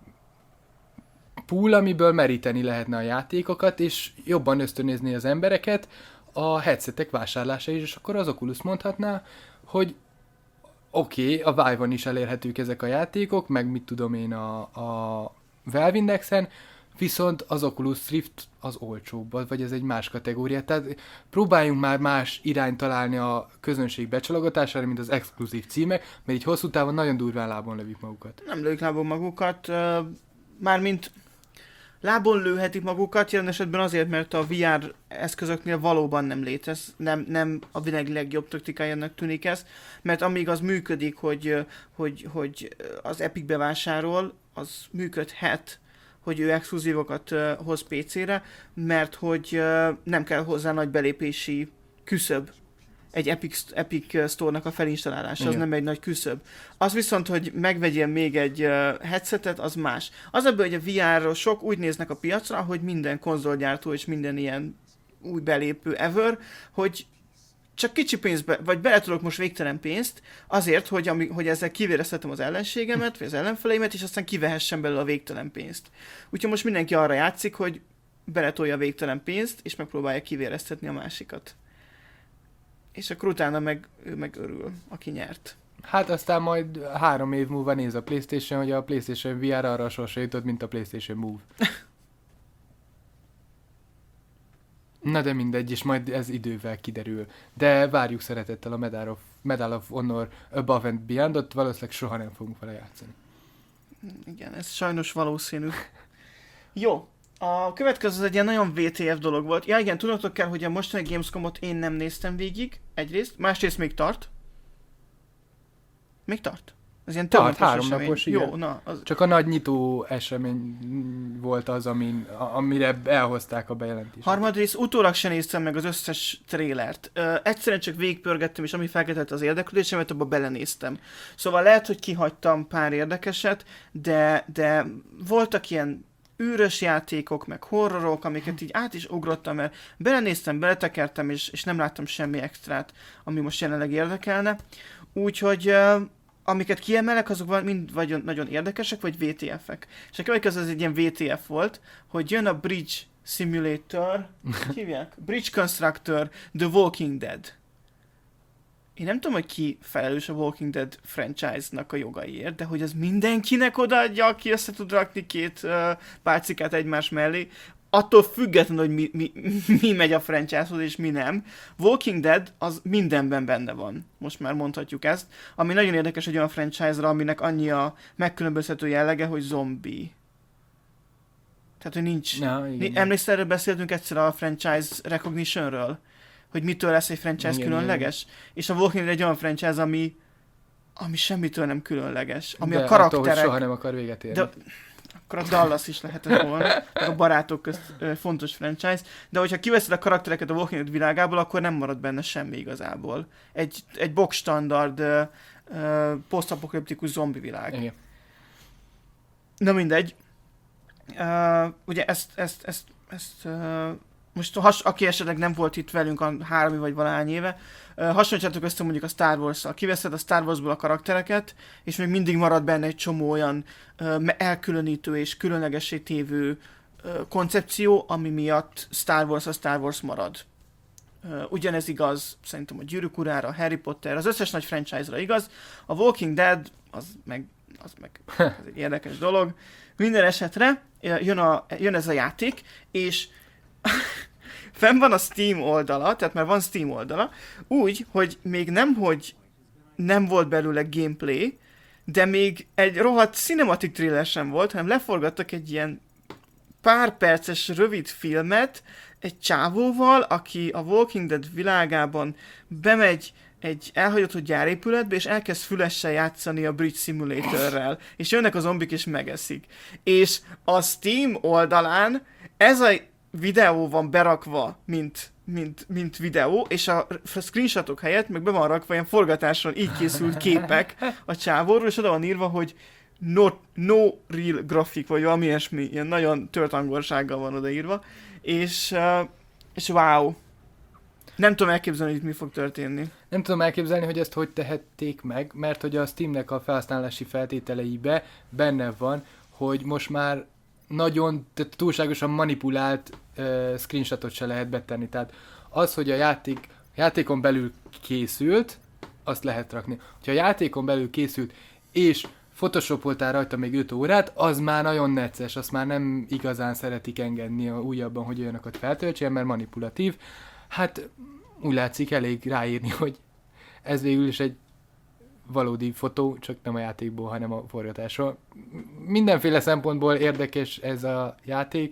pool, amiből meríteni lehetne a játékokat, és jobban ösztönözni az embereket a headsetek vásárlása is, és akkor az Oculus mondhatná, hogy oké, okay, a Vive-on is elérhetők ezek a játékok, meg mit tudom én a, a Valve Indexen, viszont az Oculus Rift az olcsóbb, vagy ez egy más kategória. Tehát próbáljunk már más irányt találni a közönség becsalogatására, mint az exkluzív címek, mert így hosszú távon nagyon durván lábon lövik magukat. Nem lők lábon magukat, mármint lábon lőhetik magukat, jelen esetben azért, mert a vé er eszközöknél valóban nem létez, nem, nem a világ legjobb taktikájának tűnik ez, mert amíg az működik, hogy, hogy, hogy az Epic bevásárol, az működhet, hogy ő exkluzívokat uh, hoz pé cére, mert hogy uh, nem kell hozzá nagy belépési küszöb egy Epic, Epic Store-nak a felinstallálása, az nem egy nagy küszöb. Az viszont, hogy megvegyél még egy uh, headsetet, az más. Az ebből, hogy a vé er-ről sok úgy néznek a piacra, hogy minden konzolgyártó és minden ilyen új belépő ever, hogy csak kicsi pénzbe, vagy bele tudok most végtelen pénzt, azért, hogy, ami, hogy ezzel kivéreztetem az ellenségemet, vagy az ellenfeleimet, és aztán kivehessen belőle a végtelen pénzt. Úgyhogy most mindenki arra játszik, hogy beletolja a végtelen pénzt, és megpróbálja kivéreztetni a másikat. És akkor utána meg, ő meg örül, aki nyert. Hát aztán majd három év múlva néz a PlayStation, hogy a PlayStation vé er arra sorsa jutott, mint a PlayStation Move. Na de mindegy, és majd ez idővel kiderül. De várjuk szeretettel a Medal of, Medal of Honor Above and Beyond-ot, valószínűleg soha nem fogunk vele játszani. Igen, ez sajnos valószínű. Jó, a következő az egy ilyen nagyon vé té ef dolog volt. Ja igen, tudnotok kell, hogy a mostani Gamescomot én nem néztem végig, egyrészt, másrészt még tart. Még tart? Ez ilyen több Tart, három esemény. napos, Jó, igen. na, az... Csak a nagy nyitó esemény volt az, amin, amire elhozták a bejelentést. Harmadrészt utólag sem néztem meg az összes trélert. Ö, egyszerűen csak végigpörgettem, és ami felkeltette az érdeklődésemet, abba belenéztem. Szóval lehet, hogy kihagytam pár érdekeset, de, de voltak ilyen űrös játékok, meg horrorok, amiket így át is ugrottam, mert belenéztem, beletekertem, és, és nem láttam semmi extrát, ami most jelenleg érdekelne. Úgyhogy... amiket kiemelek, azok mind vagy nagyon érdekesek, vagy vé té ef-ek. És a következő az egy ilyen vé té ef volt, hogy jön a Bridge Simulator, hívják? Bridge Constructor, The Walking Dead. Én nem tudom, hogy ki felelős a Walking Dead franchise-nak a jogaiért, de hogy az mindenkinek odaadja, aki össze tud rakni két uh, pálcikát egymás mellé, attól függetlenül, hogy mi, mi, mi megy a franchise-hoz és mi nem. Walking Dead az mindenben benne van. Most már mondhatjuk ezt. Ami nagyon érdekes egy olyan franchise-ra, aminek annyi a megkülönböztető jellege, hogy zombi. Tehát, hogy nincs... Ja, emlékszel, erről beszéltünk egyszer a franchise recognitionről? Hogy mitől lesz egy franchise igen, különleges? Igen. És a Walking Dead egy olyan franchise, ami, ami semmitől nem különleges. Ami de a karakterek... attól, hogy soha nem akar véget érni. De, akkor a Dallas is lehetett volna, meg a barátok közt ö, fontos franchise, de hogyha kiveszed a karaktereket a Walking Dead világából, akkor nem marad benne semmi igazából. Egy, egy box standard ö, ö, posztapokaliptikus zombi világ. Igen. Na mindegy. Uh, ugye ezt, ezt, ezt, ezt uh, most has, aki esetleg nem volt itt velünk a három vagy valahány éve, uh, hasonlítsátok össze mondjuk a Star Wars-szal. Kiveszed a Star Wars-ból a karaktereket, és még mindig marad benne egy csomó olyan uh, elkülönítő és különlegessé tévő uh, koncepció, ami miatt Star Wars a Star Wars marad. Uh, ugyanez igaz szerintem a Gyűrűk Urára, a Harry Potter, az összes nagy franchise-ra igaz. A Walking Dead, az meg, az meg ez egy érdekes dolog. Minden esetre jön, a, jön ez a játék, és fenn van a Steam oldala, tehát már van Steam oldala, úgy, hogy még nem, hogy nem volt belőle gameplay, de még egy rohadt cinematic trailer sem volt, hanem leforgattak egy ilyen pár perces rövid filmet egy csávóval, aki a Walking Dead világában bemegy egy elhagyott gyárépületbe, és elkezd fülessel játszani a Bridge Simulatorrel, és jönnek a zombik, és megeszik. És a Steam oldalán ez a videó van berakva, mint, mint, mint videó, és a screenshotok helyett meg be van rakva ilyen forgatáson így készült képek a csávóról, és oda van írva, hogy no, no real graphic, vagy valami ilyesmi, ilyen nagyon tört angolsággal van odaírva, és, uh, és wow. Nem tudom elképzelni, hogy itt mi fog történni. Nem tudom elképzelni, hogy ezt hogy tehették meg, mert hogy a Steamnek a felhasználási feltételeibe benne van, hogy most már nagyon, tehát túlságosan manipulált uh, screenshotot se lehet betenni. Tehát az, hogy a játék, játékon belül készült, azt lehet rakni. Ha a játékon belül készült, és photoshopoltál rajta még öt órát, az már nagyon necces, azt már nem igazán szeretik engedni a újabban, hogy olyanokat feltöltsél, mert manipulatív. Hát úgy látszik elég ráírni, hogy ez végül is egy valódi fotó, csak nem a játékból, hanem a forgatásról. Mindenféle szempontból érdekes ez a játék.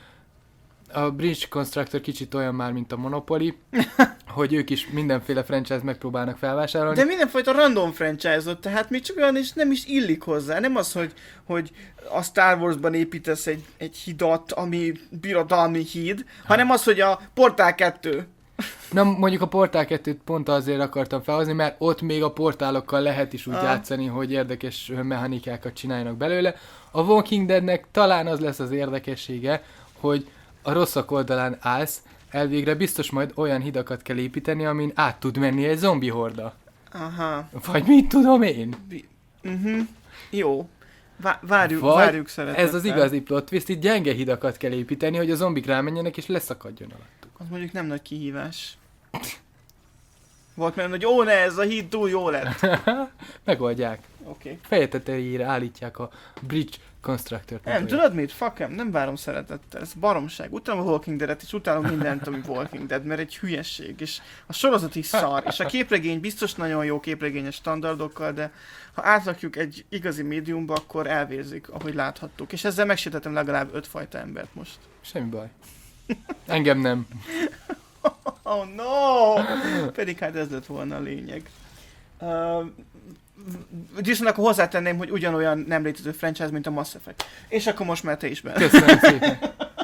A Bridge Constructor kicsit olyan már, mint a Monopoly, hogy ők is mindenféle franchise megpróbálnak felvásárolni. De mindenfajta random franchise-ot, tehát még csak olyan is nem is illik hozzá. Nem az, hogy, hogy a Star Wars-ban építesz egy, egy hidat, ami birodalmi híd, hanem az, hogy a Portál kettő. Na, mondjuk a Portál kettőt pont azért akartam felhozni, mert ott még a portálokkal lehet is úgy ah. játszani, hogy érdekes mechanikákat csináljanak belőle. A Walking Deadnek talán az lesz az érdekessége, hogy a rosszak oldalán állsz, elvégre biztos majd olyan hidakat kell építeni, amin át tud menni egy zombi horda. Aha. Vagy mit tudom én? Uh-huh. Jó. Vá- várjuk, várjuk szeretettel. Ez az igazi plot twist, itt gyenge hidakat kell építeni, hogy a zombik rámenjenek és leszakadjon alattuk. Az mondjuk nem nagy kihívás. Volt mert, hogy ó, ne, ez a híd túl jó lett. Megoldják. Oké. Okay. Feje tetejére állítják a Bridge Constructor-t. Nem, tudod mit? Fuck, nem várom szeretettel. Ez baromság. Utálom a Walking Dead-et, és utálom mindent, ami Walking Dead, mert egy hülyesség. És a sorozat is szar. És a képregény biztos nagyon jó képregényes standardokkal, de ha átlakjuk egy igazi médiumba, akkor elvérzik, ahogy láthattuk. És ezzel megsértettem legalább ötfajta embert most. Semmi baj. Engem nem. Oh no! Pedig hát ez lett volna a lényeg. Uh, viszont akkor hozzátenném, hogy ugyanolyan nem létező franchise, mint a Mass Effect. És akkor most már te is benne. Köszönöm szépen.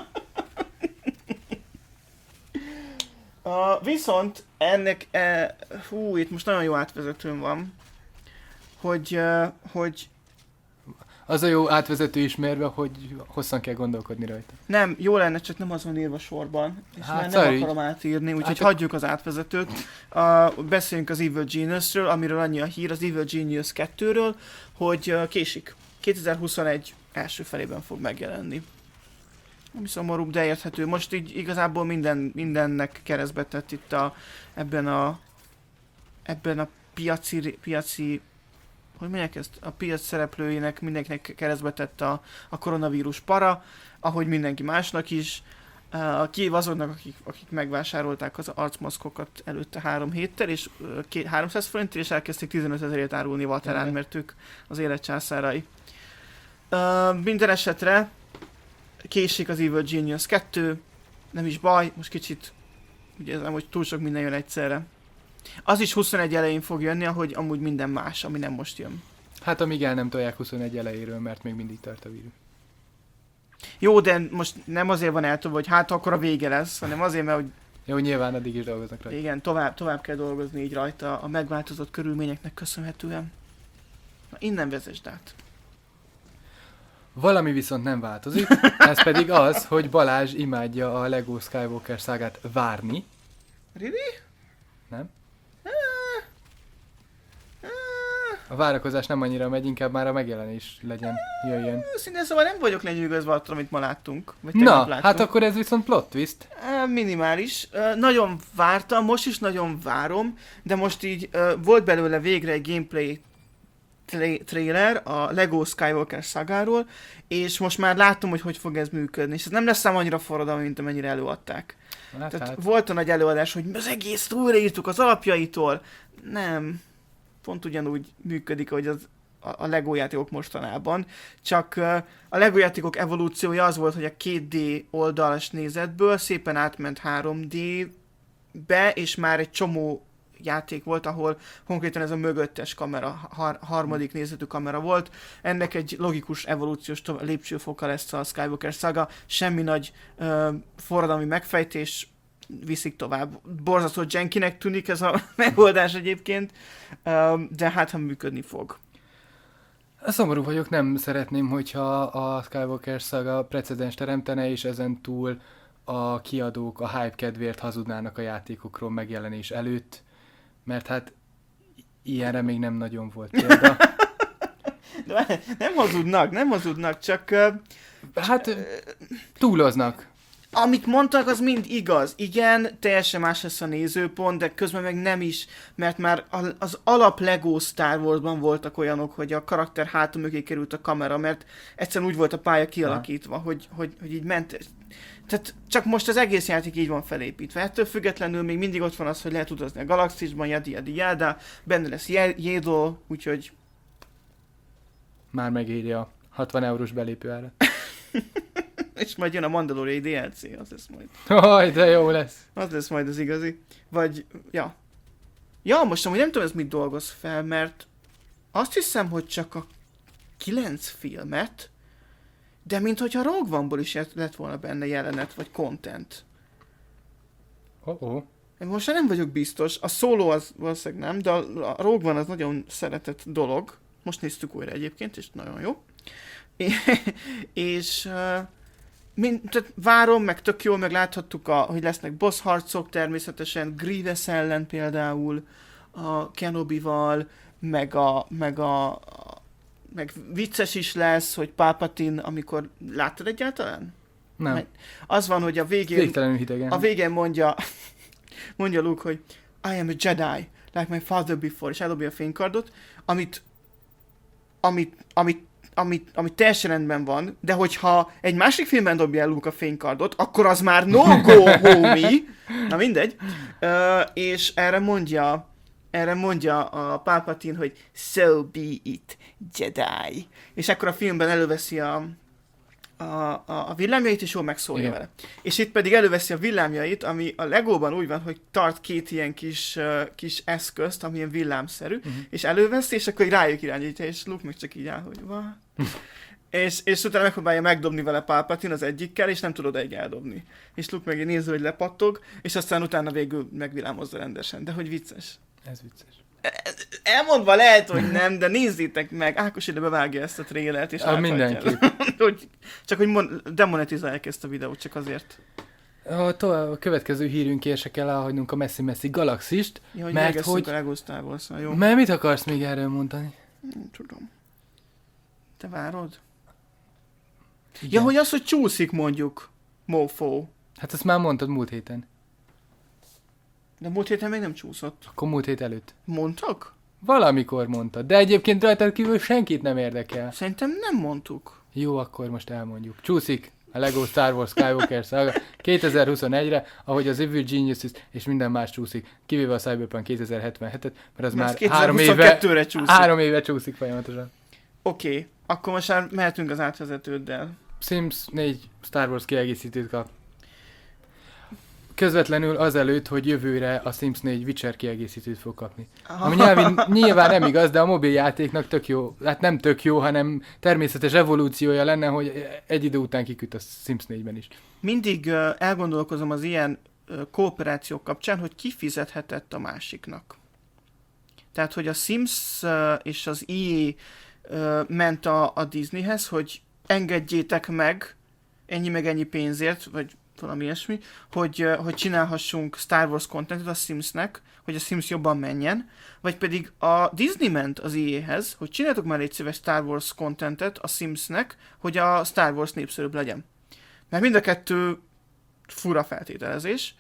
uh, viszont ennek, uh, hú, itt most nagyon jó átvezetőm van, hogy, uh, hogy az a jó átvezető ismerve, hogy hosszan kell gondolkodni rajta. Nem, jó lenne, csak nem az van írva sorban, és hát, már nem sorry. akarom átírni, úgyhogy hát, hagyjuk az átvezetőt. Uh, beszéljünk az Evil Geniusről, amiről annyi a hír, az Evil Genius kettőről, hogy uh, késik. kétezer-huszonegy első felében fog megjelenni. Ami szomorúbb, de érthető. Most így igazából minden, mindennek keresztbe tett itt a, ebben a ebben a piaci, piaci hogy mondják ezt? A piac szereplőinek mindenkinek keresztbe tett a, a koronavírus para, ahogy mindenki másnak is. Uh, Kivéve azoknak, akik, akik megvásárolták az arcmaszkokat előtte három héttel, és uh, két, háromszáz forintért, és elkezdték tizenötezerért árulni Vaterán, mm. mert ők az élet császárai. Uh, minden esetre késik az Evil Genius kettő, nem is baj, most kicsit úgy érzem, hogy túl sok minden jön egyszerre. Az is huszonegy elején fog jönni, ahogy amúgy minden más, ami nem most jön. Hát amíg el nem tolják huszonegy elejéről, mert még mindig tart a vírus. Jó, de most nem azért van eltolva, hogy hát akkor a vége lesz, hanem azért, mert hogy... Jó, nyilván addig is dolgoznak rajta. Igen, tovább, tovább kell dolgozni így rajta a megváltozott körülményeknek köszönhetően. Na, innen vezesd át. Valami viszont nem változik, ez pedig az, hogy Balázs imádja a Lego Skywalker szágát várni. Really? Nem? A várakozás nem annyira megy, inkább már a megjelenés legyen, jöjjön. Szintén szóval nem vagyok lenyűgözve attól, amit ma láttunk. Vagy Na, láttunk. hát akkor ez viszont plot twist. Minimális. Nagyon vártam, most is nagyon várom, de most így volt belőle végre egy gameplay tra- trailer a Lego Skywalker szagáról, és most már látom, hogy hogy fog ez működni. És ez nem lesz szám annyira forradalmi, mint amennyire előadták. Hát, Tehát hát. Volt a nagy előadás, hogy az egész újraírtuk az alapjaitól. Nem. Pont ugyanúgy működik, ahogy az, a, a Lego játékok mostanában. Csak uh, a Lego játékok evolúciója az volt, hogy a két dé oldalas nézetből szépen átment három dé-be, és már egy csomó játék volt, ahol konkrétan ez a mögöttes kamera, har- harmadik nézetű kamera volt. Ennek egy logikus evolúciós to- lépcsőfoka lesz a Skywalker Saga, semmi nagy ö, forradalmi megfejtés, viszik tovább. Borzasztó jankinek tűnik ez a megoldás egyébként, ö, de hát ha működni fog. Szomorú vagyok, nem szeretném, hogyha a Skywalker Saga precedens teremtene, és ezen túl a kiadók a hype kedvéért hazudnának a játékokról megjelenés előtt, mert hát ilyenre még nem nagyon volt példa. De nem hazudnak, nem hazudnak, csak... Uh, hát túloznak. Amit mondtak, az mind igaz. Igen, teljesen más lesz a nézőpont, de közben meg nem is, mert már az alap Lego Star Warsban voltak olyanok, hogy a karakter hátul mögé került a kamera, mert egyszerűen úgy volt a pálya kialakítva, hogy, hogy, hogy így ment. Tehát csak most az egész játék így van felépítve. Ettől függetlenül még mindig ott van az, hogy lehet utazni a galaxisban, jadi jadi jada, benne lesz Jédol, úgyhogy... Már megírja hatvan eurós belépőára. És majd jön a Mandalorian dé el cé, az lesz majd. Aj, de jó lesz. Az lesz majd az igazi. Vagy, ja. Ja, most amúgy nem tudom, ez mit dolgoz fel, mert azt hiszem, hogy csak a kilenc filmet, de minthogyha Rogue One-ból is lett volna benne jelenet, vagy content. Oh-oh. Én most nem vagyok biztos. A Solo az valószínűleg nem, de a Rogue One az nagyon szeretett dolog. Most néztük újra egyébként, és nagyon jó. É- és... Uh, Mind, tehát várom, meg tök jól, meg láthattuk, a, hogy lesznek boss harcok természetesen, Grievous ellen például, a Kenobival, meg a, meg a, a meg vicces is lesz, hogy Palpatine, amikor láttad egyáltalán? Nem. Mert az van, hogy a végén, Végtelenül hidegen. a végén mondja, mondja Luke, hogy I am a Jedi, like my father before, és eldobja a fénykardot, amit, amit, amit Ami, ami teljesen rendben van, de hogyha egy másik filmben dobja el Luke a fénykardot, akkor az már no go, homie. Na mindegy. Uh, és erre mondja, erre mondja a Palpatine, hogy so be it, Jedi. És akkor a filmben előveszi a, a, a, a villámjait, és jól megszólja Igen. vele. És itt pedig előveszi a villámjait, ami a Legóban úgy van, hogy tart két ilyen kis, uh, kis eszközt, ami ilyen villámszerű, uh-huh. és előveszi, és akkor rájuk irányítja, és Luke meg csak így áll, hogy van. és, és utána megpróbálja megdobni vele Palpatine az egyikkel, és nem tudod egy eldobni. És Luke meg nézi, hogy lepattog, és aztán utána végül megvillámozza rendesen. De hogy vicces. Ez vicces. Elmondva lehet, hogy nem, de nézzétek meg. Ákos ide bevágja ezt a trélert, és Ah, mindenképp. hogy, csak hogy mon- demonetizálják ezt a videót, csak azért. A, tovább, a következő hírünkért se kell elhagynunk a messzi-messzi galaxist, Ja, hogy mert hogy... a Lego Star Wars-on, jó? Mert mit akarsz még erről mondani? Nem tudom. Te várod? Igen. Ja, hogy az, hogy csúszik mondjuk, mofó. Hát azt már mondtad múlt héten. De múlt héten még nem csúszott. Akkor múlt hét előtt. Mondtak? Valamikor mondtad, de egyébként rajtad kívül senkit nem érdekel. Szerintem nem mondtuk. Jó, akkor most elmondjuk. Csúszik a Lego Star Wars Skywalker Saga kétezer-huszonegyre, ahogy az Evil Geniuses és minden más csúszik, kivéve a Cyberpunk kétezer-hetvenhetet, mert az Mert már három éve, kétezer-huszonkettőre csúszik. három éve csúszik folyamatosan. Oké, okay. Akkor most már mehetünk az átvezetőddel. Sims négy Star Wars kiegészítőt kap. Közvetlenül azelőtt, hogy jövőre a Sims négy Witcher kiegészítőt fog kapni. Ami nyelvén, nyilván nem igaz, de a mobiljátéknak tök jó, hát nem tök jó, hanem természetes evolúciója lenne, hogy egy idő után kiküt a Sims négyben is. Mindig uh, elgondolkozom az ilyen uh, kooperációk kapcsán, hogy ki fizethetett a másiknak. Tehát, hogy a Sims uh, és az i á uh, ment a, a Disneyhez, hogy engedjétek meg ennyi meg ennyi pénzért, vagy valami ilyesmi, hogy, uh, hogy csinálhassunk Star Wars contentet a Simsnek, hogy a Sims jobban menjen, vagy pedig a Disney ment az i á-hez, hogy csináltok már egy szíves Star Wars contentet a Simsnek, hogy a Star Wars népszerűbb legyen. Mert mind a kettő fura feltételezés,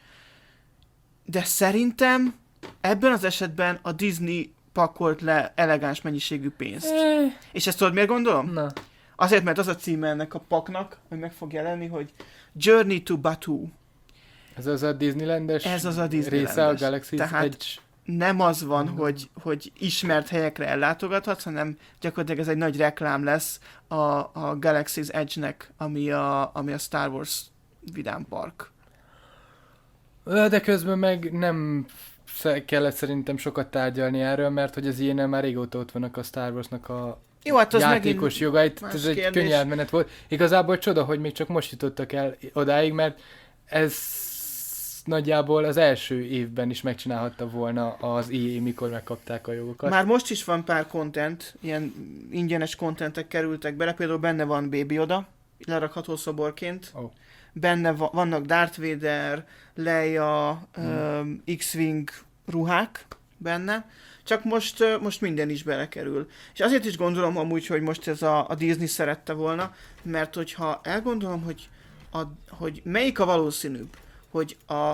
de szerintem ebben az esetben a Disney pakolt le elegáns mennyiségű pénzt. Eh. És ezt tudod, miért gondolom? Na. Azért, mert az a címe ennek a paknak, hogy meg fog jelenni, hogy Journey to Batuu. Ez az a Disneylandes Ez az a Disneylandes. része a Galaxy's Tehát Edge. nem az van, Mm. hogy, hogy ismert helyekre ellátogathatsz, hanem gyakorlatilag ez egy nagy reklám lesz a, a Galaxy's Edge-nek, ami a, ami a Star Wars Vidám Park. De közben meg nem kellett szerintem sokat tárgyalni erről, mert hogy az ilyennen már régóta ott vannak a Star Warsnak a Jó, hát az játékos jogait, ez egy kérdés. könnyű átmenet volt. Igazából csoda, hogy még csak most jutottak el odáig, mert ez nagyjából az első évben is megcsinálhatta volna az í á, mikor megkapták a jogokat. Már most is van pár content, ilyen ingyenes contentek kerültek bele, például benne van Baby Yoda, lerakható szoborként. Oh. Benne va- vannak Darth Vader, Leia, hmm. uh, X-Wing ruhák benne, csak most, uh, most minden is belekerül. És azért is gondolom amúgy, hogy most ez a, a Disney szerette volna, mert hogyha elgondolom, hogy, a, hogy melyik a valószínűbb, hogy a,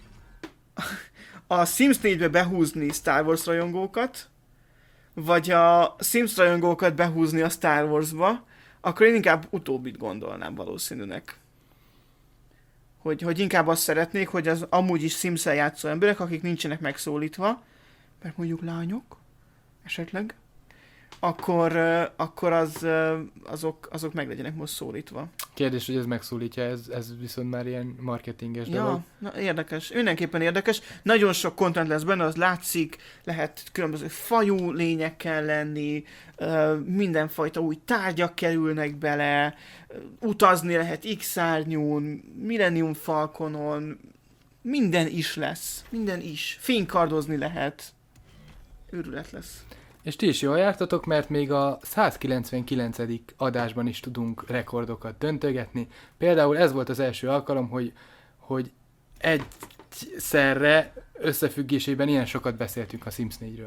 a Sims négybe behúzni Star Wars rajongókat, vagy a Sims rajongókat behúzni a Star Warsba, akkor én inkább utóbbit gondolnám valószínűnek. Hogy, hogy inkább azt szeretnék, hogy az amúgy is Sims-el játszó emberek, akik nincsenek megszólítva, mert mondjuk lányok, esetleg, akkor, uh, akkor az, uh, azok, azok meg legyenek most szólítva. Kérdés, hogy ez megszólítja, ez, ez viszont már ilyen marketinges Ja, dolog. na, érdekes, mindenképpen érdekes. Nagyon sok content lesz benne, az látszik, lehet különböző fajú lényekkel lenni, uh, mindenfajta új tárgyak kerülnek bele, uh, utazni lehet X-árnyún, Millennium Falconon, minden is lesz, minden is. Fénykardozni lehet. Őrület lesz. És ti is jól jártatok, mert még a százkilencvenkilencedik adásban is tudunk rekordokat döntögetni. Például ez volt az első alkalom, hogy, hogy egyszerre összefüggésében ilyen sokat beszéltünk a Sims négyről.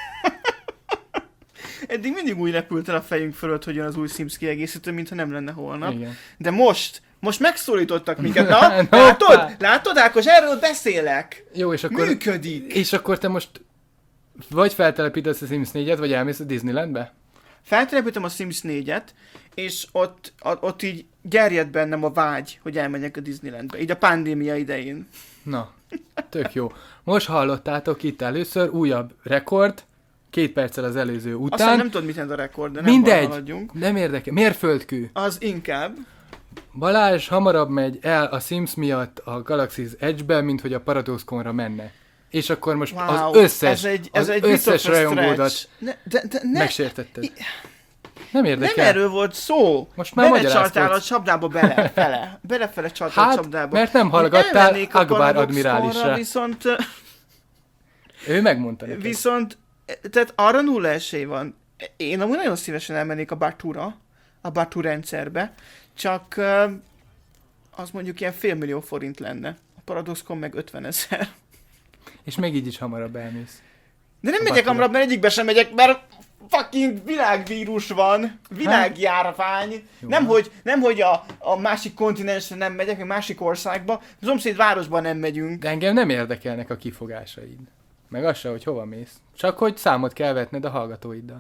Eddig mindig úgy repült el a fejünk fölött, hogy jön az új Sims kiegészítő, mintha nem lenne holnap. Igen. De most, most megszólítottak minket. Na, látod? Látod, Ákos? Erről beszélek. Jó, és akkor... Működik. És akkor te most vagy feltelepítesz a Sims négyet, vagy elmész a Disneylandbe? Feltelepítem a Sims négyet, és ott, ott így gerjed bennem a vágy, hogy elmenjek a Disneylandbe. Így a pandémia idején. Na, tök jó. Most hallottátok itt először újabb rekord, két perccel az előző után. Aztán nem tudod, mit jelent a rekord, de nem Mindegy, haladjunk. nem érdekel. Mérföldkő. Az inkább. Balázs hamarabb megy el a Sims miatt a Galaxy's Edge-be, mint hogy a Paradoxconra menne. És akkor most Wow, az összes, ez egy, ez az egy összes rajongódat ne, de, de ne, megsértetted. Nem érdekel. Nem erről volt szó. Most már Belecsaltál a csapdába bele, fele. Belefele csaltál hát, a csapdába. mert nem hallgattál Akbar admirálisra. Viszont, ő megmondta neked. Viszont, tehát arra nulla esély van. Én amúgy nagyon szívesen elmennék a Batura, a Batu rendszerbe, csak az mondjuk ilyen félmillió forint lenne. A Paradoxcon meg ötvenezer. És még így is hamarabb elmész. De nem megyek hamarabb, mert egyikbe sem megyek, mert fucking világvírus van, világjárvány. Hát, nem, hogy, nem, hogy a, a másik kontinensre nem megyek, meg másik országba, a szomszéd városban nem megyünk. De engem nem érdekelnek a kifogásaid. Meg az se, hogy hova mész. Csak hogy számot kell vetned a hallgatóiddal.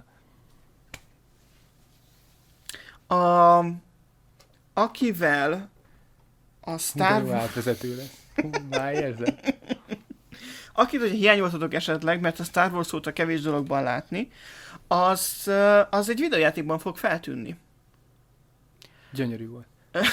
A, akivel a Star Wars... átvezető lesz. Hú, már érzem. Akit, hogy hiányoltatok esetleg, mert a Star Wars óta kevés dologban látni, az, az egy videójátékban fog feltűnni. Gyönyörű volt.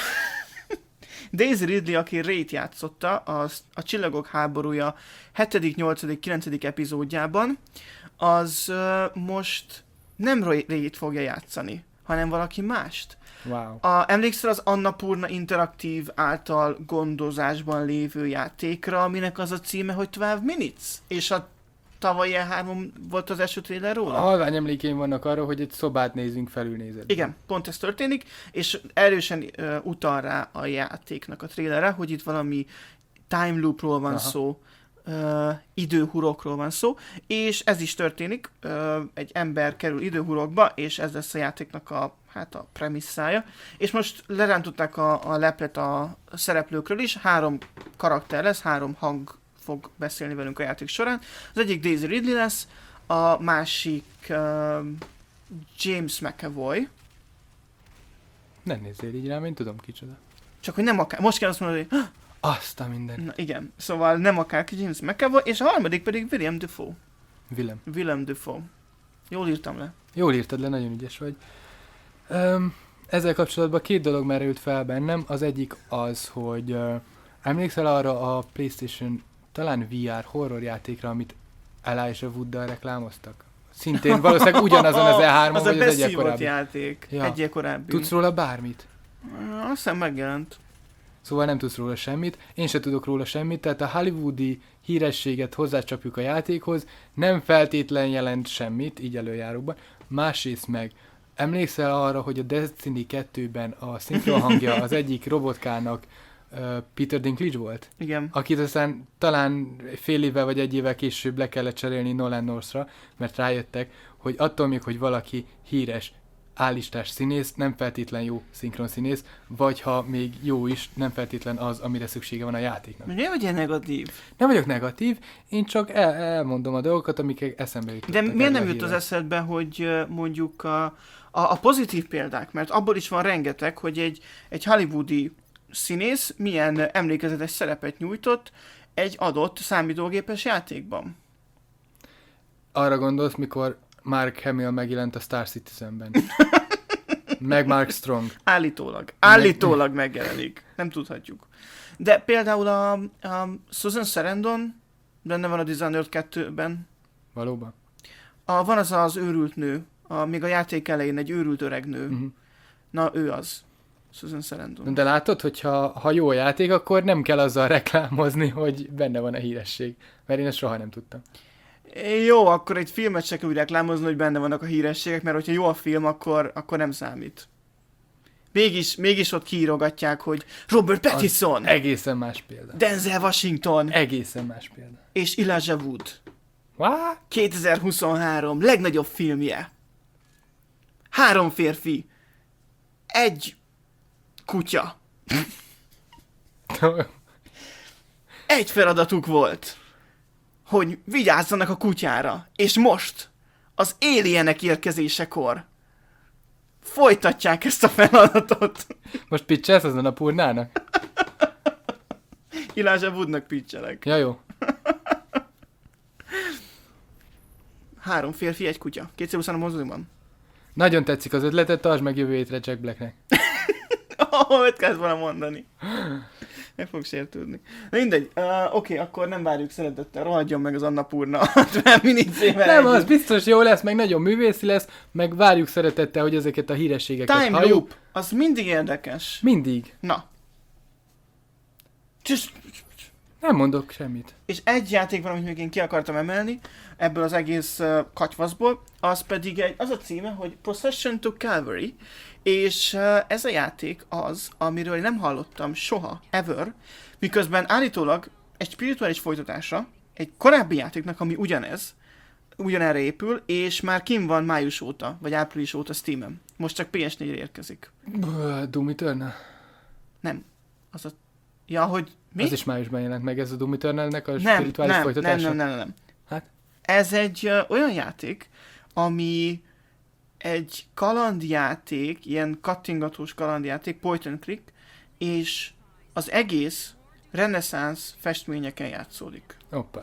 Daisy Ridley, aki Rey-t játszotta az, a Csillagok háborúja hetedik, nyolcadik, kilencedik epizódjában, az uh, most nem Rey-t fogja játszani, hanem valaki mást. Wow. A, emlékszel az Annapurna Interaktív által gondozásban lévő játékra, aminek az a címe, hogy twelve minutes? És a tavalyi E három volt az első trailer róla? A halvány emlékeim vannak arra, hogy egy szobát nézünk felülnézet. Igen, pont ez történik, és erősen uh, utal rá a játéknak a trailere, hogy itt valami time loopról van Aha. szó, uh, időhurokról van szó, és ez is történik, uh, egy ember kerül időhurokba, és ez lesz a játéknak a hát a premisszája, és most lerántották a, a leplet a szereplőkről is, három karakter lesz, három hang fog beszélni velünk a játék során. Az egyik Daisy Ridley lesz, a másik uh, James McAvoy. Nem nézzél így rám, én tudom kicsoda. Csak hogy nem akár, most kell azt mondani, hogy azt a minden. Na igen, szóval nem akárki James McAvoy, és a harmadik pedig William Dafoe. Willem. Willem Dafoe. Jól írtam le. Jól írtad le, nagyon ügyes vagy. Um, ezzel kapcsolatban két dolog merült fel bennem. Az egyik az, hogy uh, emlékszel arra a PlayStation talán vé er horror játékra, amit Elijah Wooddal reklámoztak. Szintén valószínűleg ugyanazon az E hármon, az vagy a az egyek beszívott korábbi. játék. Ja. Egyek korábbi. Tudsz róla bármit? Azt hiszem megjelent. Szóval nem tudsz róla semmit, én se tudok róla semmit, tehát a hollywoodi hírességet hozzácsapjuk a játékhoz, nem feltétlen jelent semmit, így előjáróban. Másrészt meg, emlékszel arra, hogy a Destiny kettőben a szinkron hangja az egyik robotkának uh, Peter Dinklage volt? Igen. Akit aztán talán fél évvel vagy egy évvel később le kellett cserélni Nolan Northra, mert rájöttek, hogy attól még, hogy valaki híres állistás színész, nem feltétlen jó szinkron színész, vagy ha még jó is, nem feltétlen az, amire szüksége van a játéknak. Miért vagy ilyen negatív? Nem vagyok negatív, én csak el, elmondom a dolgokat, amik eszembe jutottak. De miért nem erre a jut az hírre. eszedbe, hogy ö, mondjuk a, a, a pozitív példák, mert abból is van rengeteg, hogy egy, egy hollywoodi színész milyen emlékezetes szerepet nyújtott egy adott számítógépes játékban. Arra gondolsz, mikor Mark Hamill megjelent a Star Citizenben. Meg Mark Strong. Állítólag. Állítólag megjelenik. Nem tudhatjuk. De például a, a Susan Sarandon benne van a Dishonored kettőben. Valóban? A, van az az őrült nő, a, még a játék elején egy őrült öreg nő. Uh-huh. Na, ő az. Susan Sarandon. De látod, hogyha ha jó a játék, akkor nem kell azzal reklámozni, hogy benne van a híresség. Mert én ezt soha nem tudtam. Jó, akkor egy filmet se kell úgy reklámozni, hogy benne vannak a hírességek, mert hogyha jó a film, akkor, akkor nem számít. Mégis, mégis ott kiírogatják, hogy Robert Pattinson, Az egészen más példa. Denzel Washington Egészen más példa. és Elijah Wood. What? kétezer-huszonhárom legnagyobb filmje. Három férfi. Egy kutya. Egy feladatuk volt, hogy vigyázzanak a kutyára. És most, az alienek érkezésekor folytatják ezt a feladatot. Most pitchelsz azon a purnának? Elijah Woodnak pitchelek. Ja, jó. Három férfi, egy kutya. kétezer-huszonhárom moziban. Nagyon tetszik az ötletet, tartsd meg jövő hétre Jack Blacknek. Oh, öt kellett volna mondani. Meg fog sértődni. Na mindegy, uh, oké, okay, akkor nem várjuk szeretettel, rohadjon meg az Annapurna hatvan minicével. Nem, az biztos jó lesz, meg nagyon művészi lesz, meg várjuk szeretettel, hogy ezeket a hírességeket Time halljuk. Loop, az mindig érdekes. Mindig. Na. Csüss. Nem mondok semmit. És egy játék van, amit még én ki akartam emelni, ebből az egész uh, katyvaszból, az pedig egy, az a címe, hogy Procession to Calvary, és uh, ez a játék az, amiről én nem hallottam soha, ever, miközben állítólag egy spirituális folytatása egy korábbi játéknak, ami ugyanez, ugyanerre épül, és már kim van május óta, vagy április óta Steamen. Most csak pé es négyre érkezik. Doom Eternal? Nem. Az a... Ja, hogy mi? Az is májusban jelent meg, ez a Doom Eternalnek a nem, spirituális nem, folytatása? nem, nem, nem, nem. Hát? Ez egy ö, olyan játék, ami egy kalandjáték, ilyen kattingatós kalandjáték, point and click, és az egész reneszánsz festményeken játszódik. Hoppá.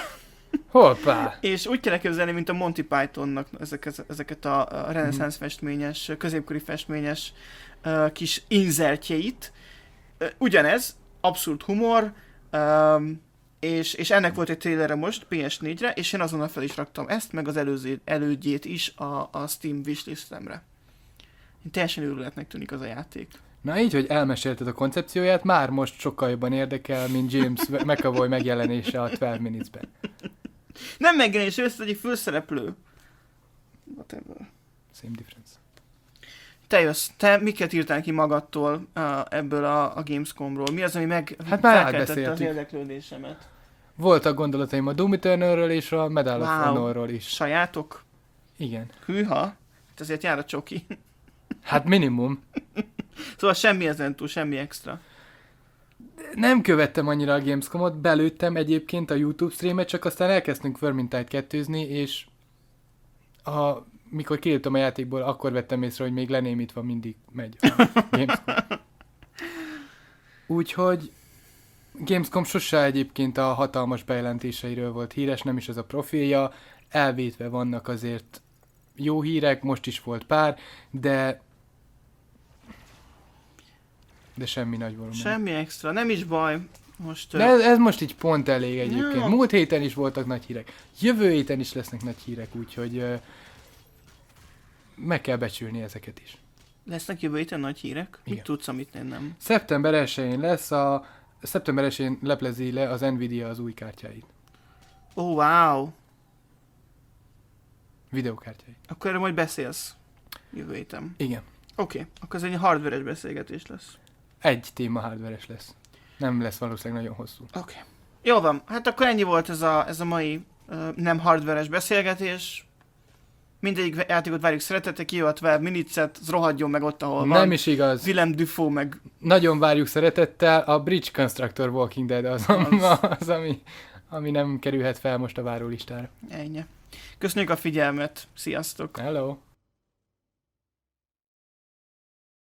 Hoppá. És úgy kell elképzelni, mint a Monty Pythonnak ezeket, ezeket a, a reneszánsz festményes, középkori festményes uh, kis inzertjeit. Uh, ugyanez, abszurd humor, um, és, és ennek volt egy trailere most pé es négyre, és én azonnal fel is raktam ezt, meg az előző, elődjét is a, a Steam wishlistemre. Teljesen őrületnek tűnik az a játék. Na így, hogy elmesélted a koncepcióját, már most sokkal jobban érdekel, mint James McAvoy megjelenése a tizenkettő Minutes-ben. Nem megjelenés, ő ezt egy főszereplő. Whatever. Same difference. Te jössz, te miket írtál ki magadtól uh, ebből a, a Gamescomról? Mi az, ami meg Hát már felkeltette az átbeszéltük. érdeklődésemet? Voltak gondolataim a Doom Eternalről és a Medal of Wow. Honorról is. Sajátok? Igen. Hűha? Hát ezért jár a csoki. Hát minimum. Szóval semmi ezen túl, semmi extra. Nem követtem annyira a Gamescomot, belőttem egyébként a YouTube streamet, csak aztán elkezdtünk Vermintide kettőzni, és a, mikor kiléptem a játékból, akkor vettem észre, hogy még lenémítva mindig megy a Gamescom. Úgyhogy Gamescom sose egyébként a hatalmas bejelentéseiről volt híres, nem is az a profilja, elvétve vannak azért jó hírek, most is volt pár, de de semmi nagy volumen. Semmi extra, nem is baj. Most... De ez, ez most így pont elég egyébként. Ja. Múlt héten is voltak nagy hírek. Jövő héten is lesznek nagy hírek, úgyhogy uh, meg kell becsülni ezeket is. Lesznek jövő héten nagy hírek? Igen. Mit tudsz, amit én nem? Szeptember elsején lesz a... Szeptember elsején leplezi le az Nvidia az új kártyáit. Ó, oh, wow! Videokártyáit. Akkor erről majd beszélsz jövő héten. Igen. Oké, okay. Akkor ez egy hardveres beszélgetés lesz. Egy téma hardveres lesz. Nem lesz valószínűleg nagyon hosszú. Oké. Okay. Jó van, hát akkor ennyi volt ez a, ez a mai uh, nem hardveres beszélgetés. Mindegyik játékot várjuk szeretettel, ki a tizenkettő Minutes-et, az rohadjon meg ott, ahol van. Nem is igaz. Willem Dafoe meg... Nagyon várjuk szeretettel, a Bridge Constructor Walking Dead az, az. az ami, ami nem kerülhet fel most a várólistára. Ennyi. Köszönjük a figyelmet, sziasztok! Hello!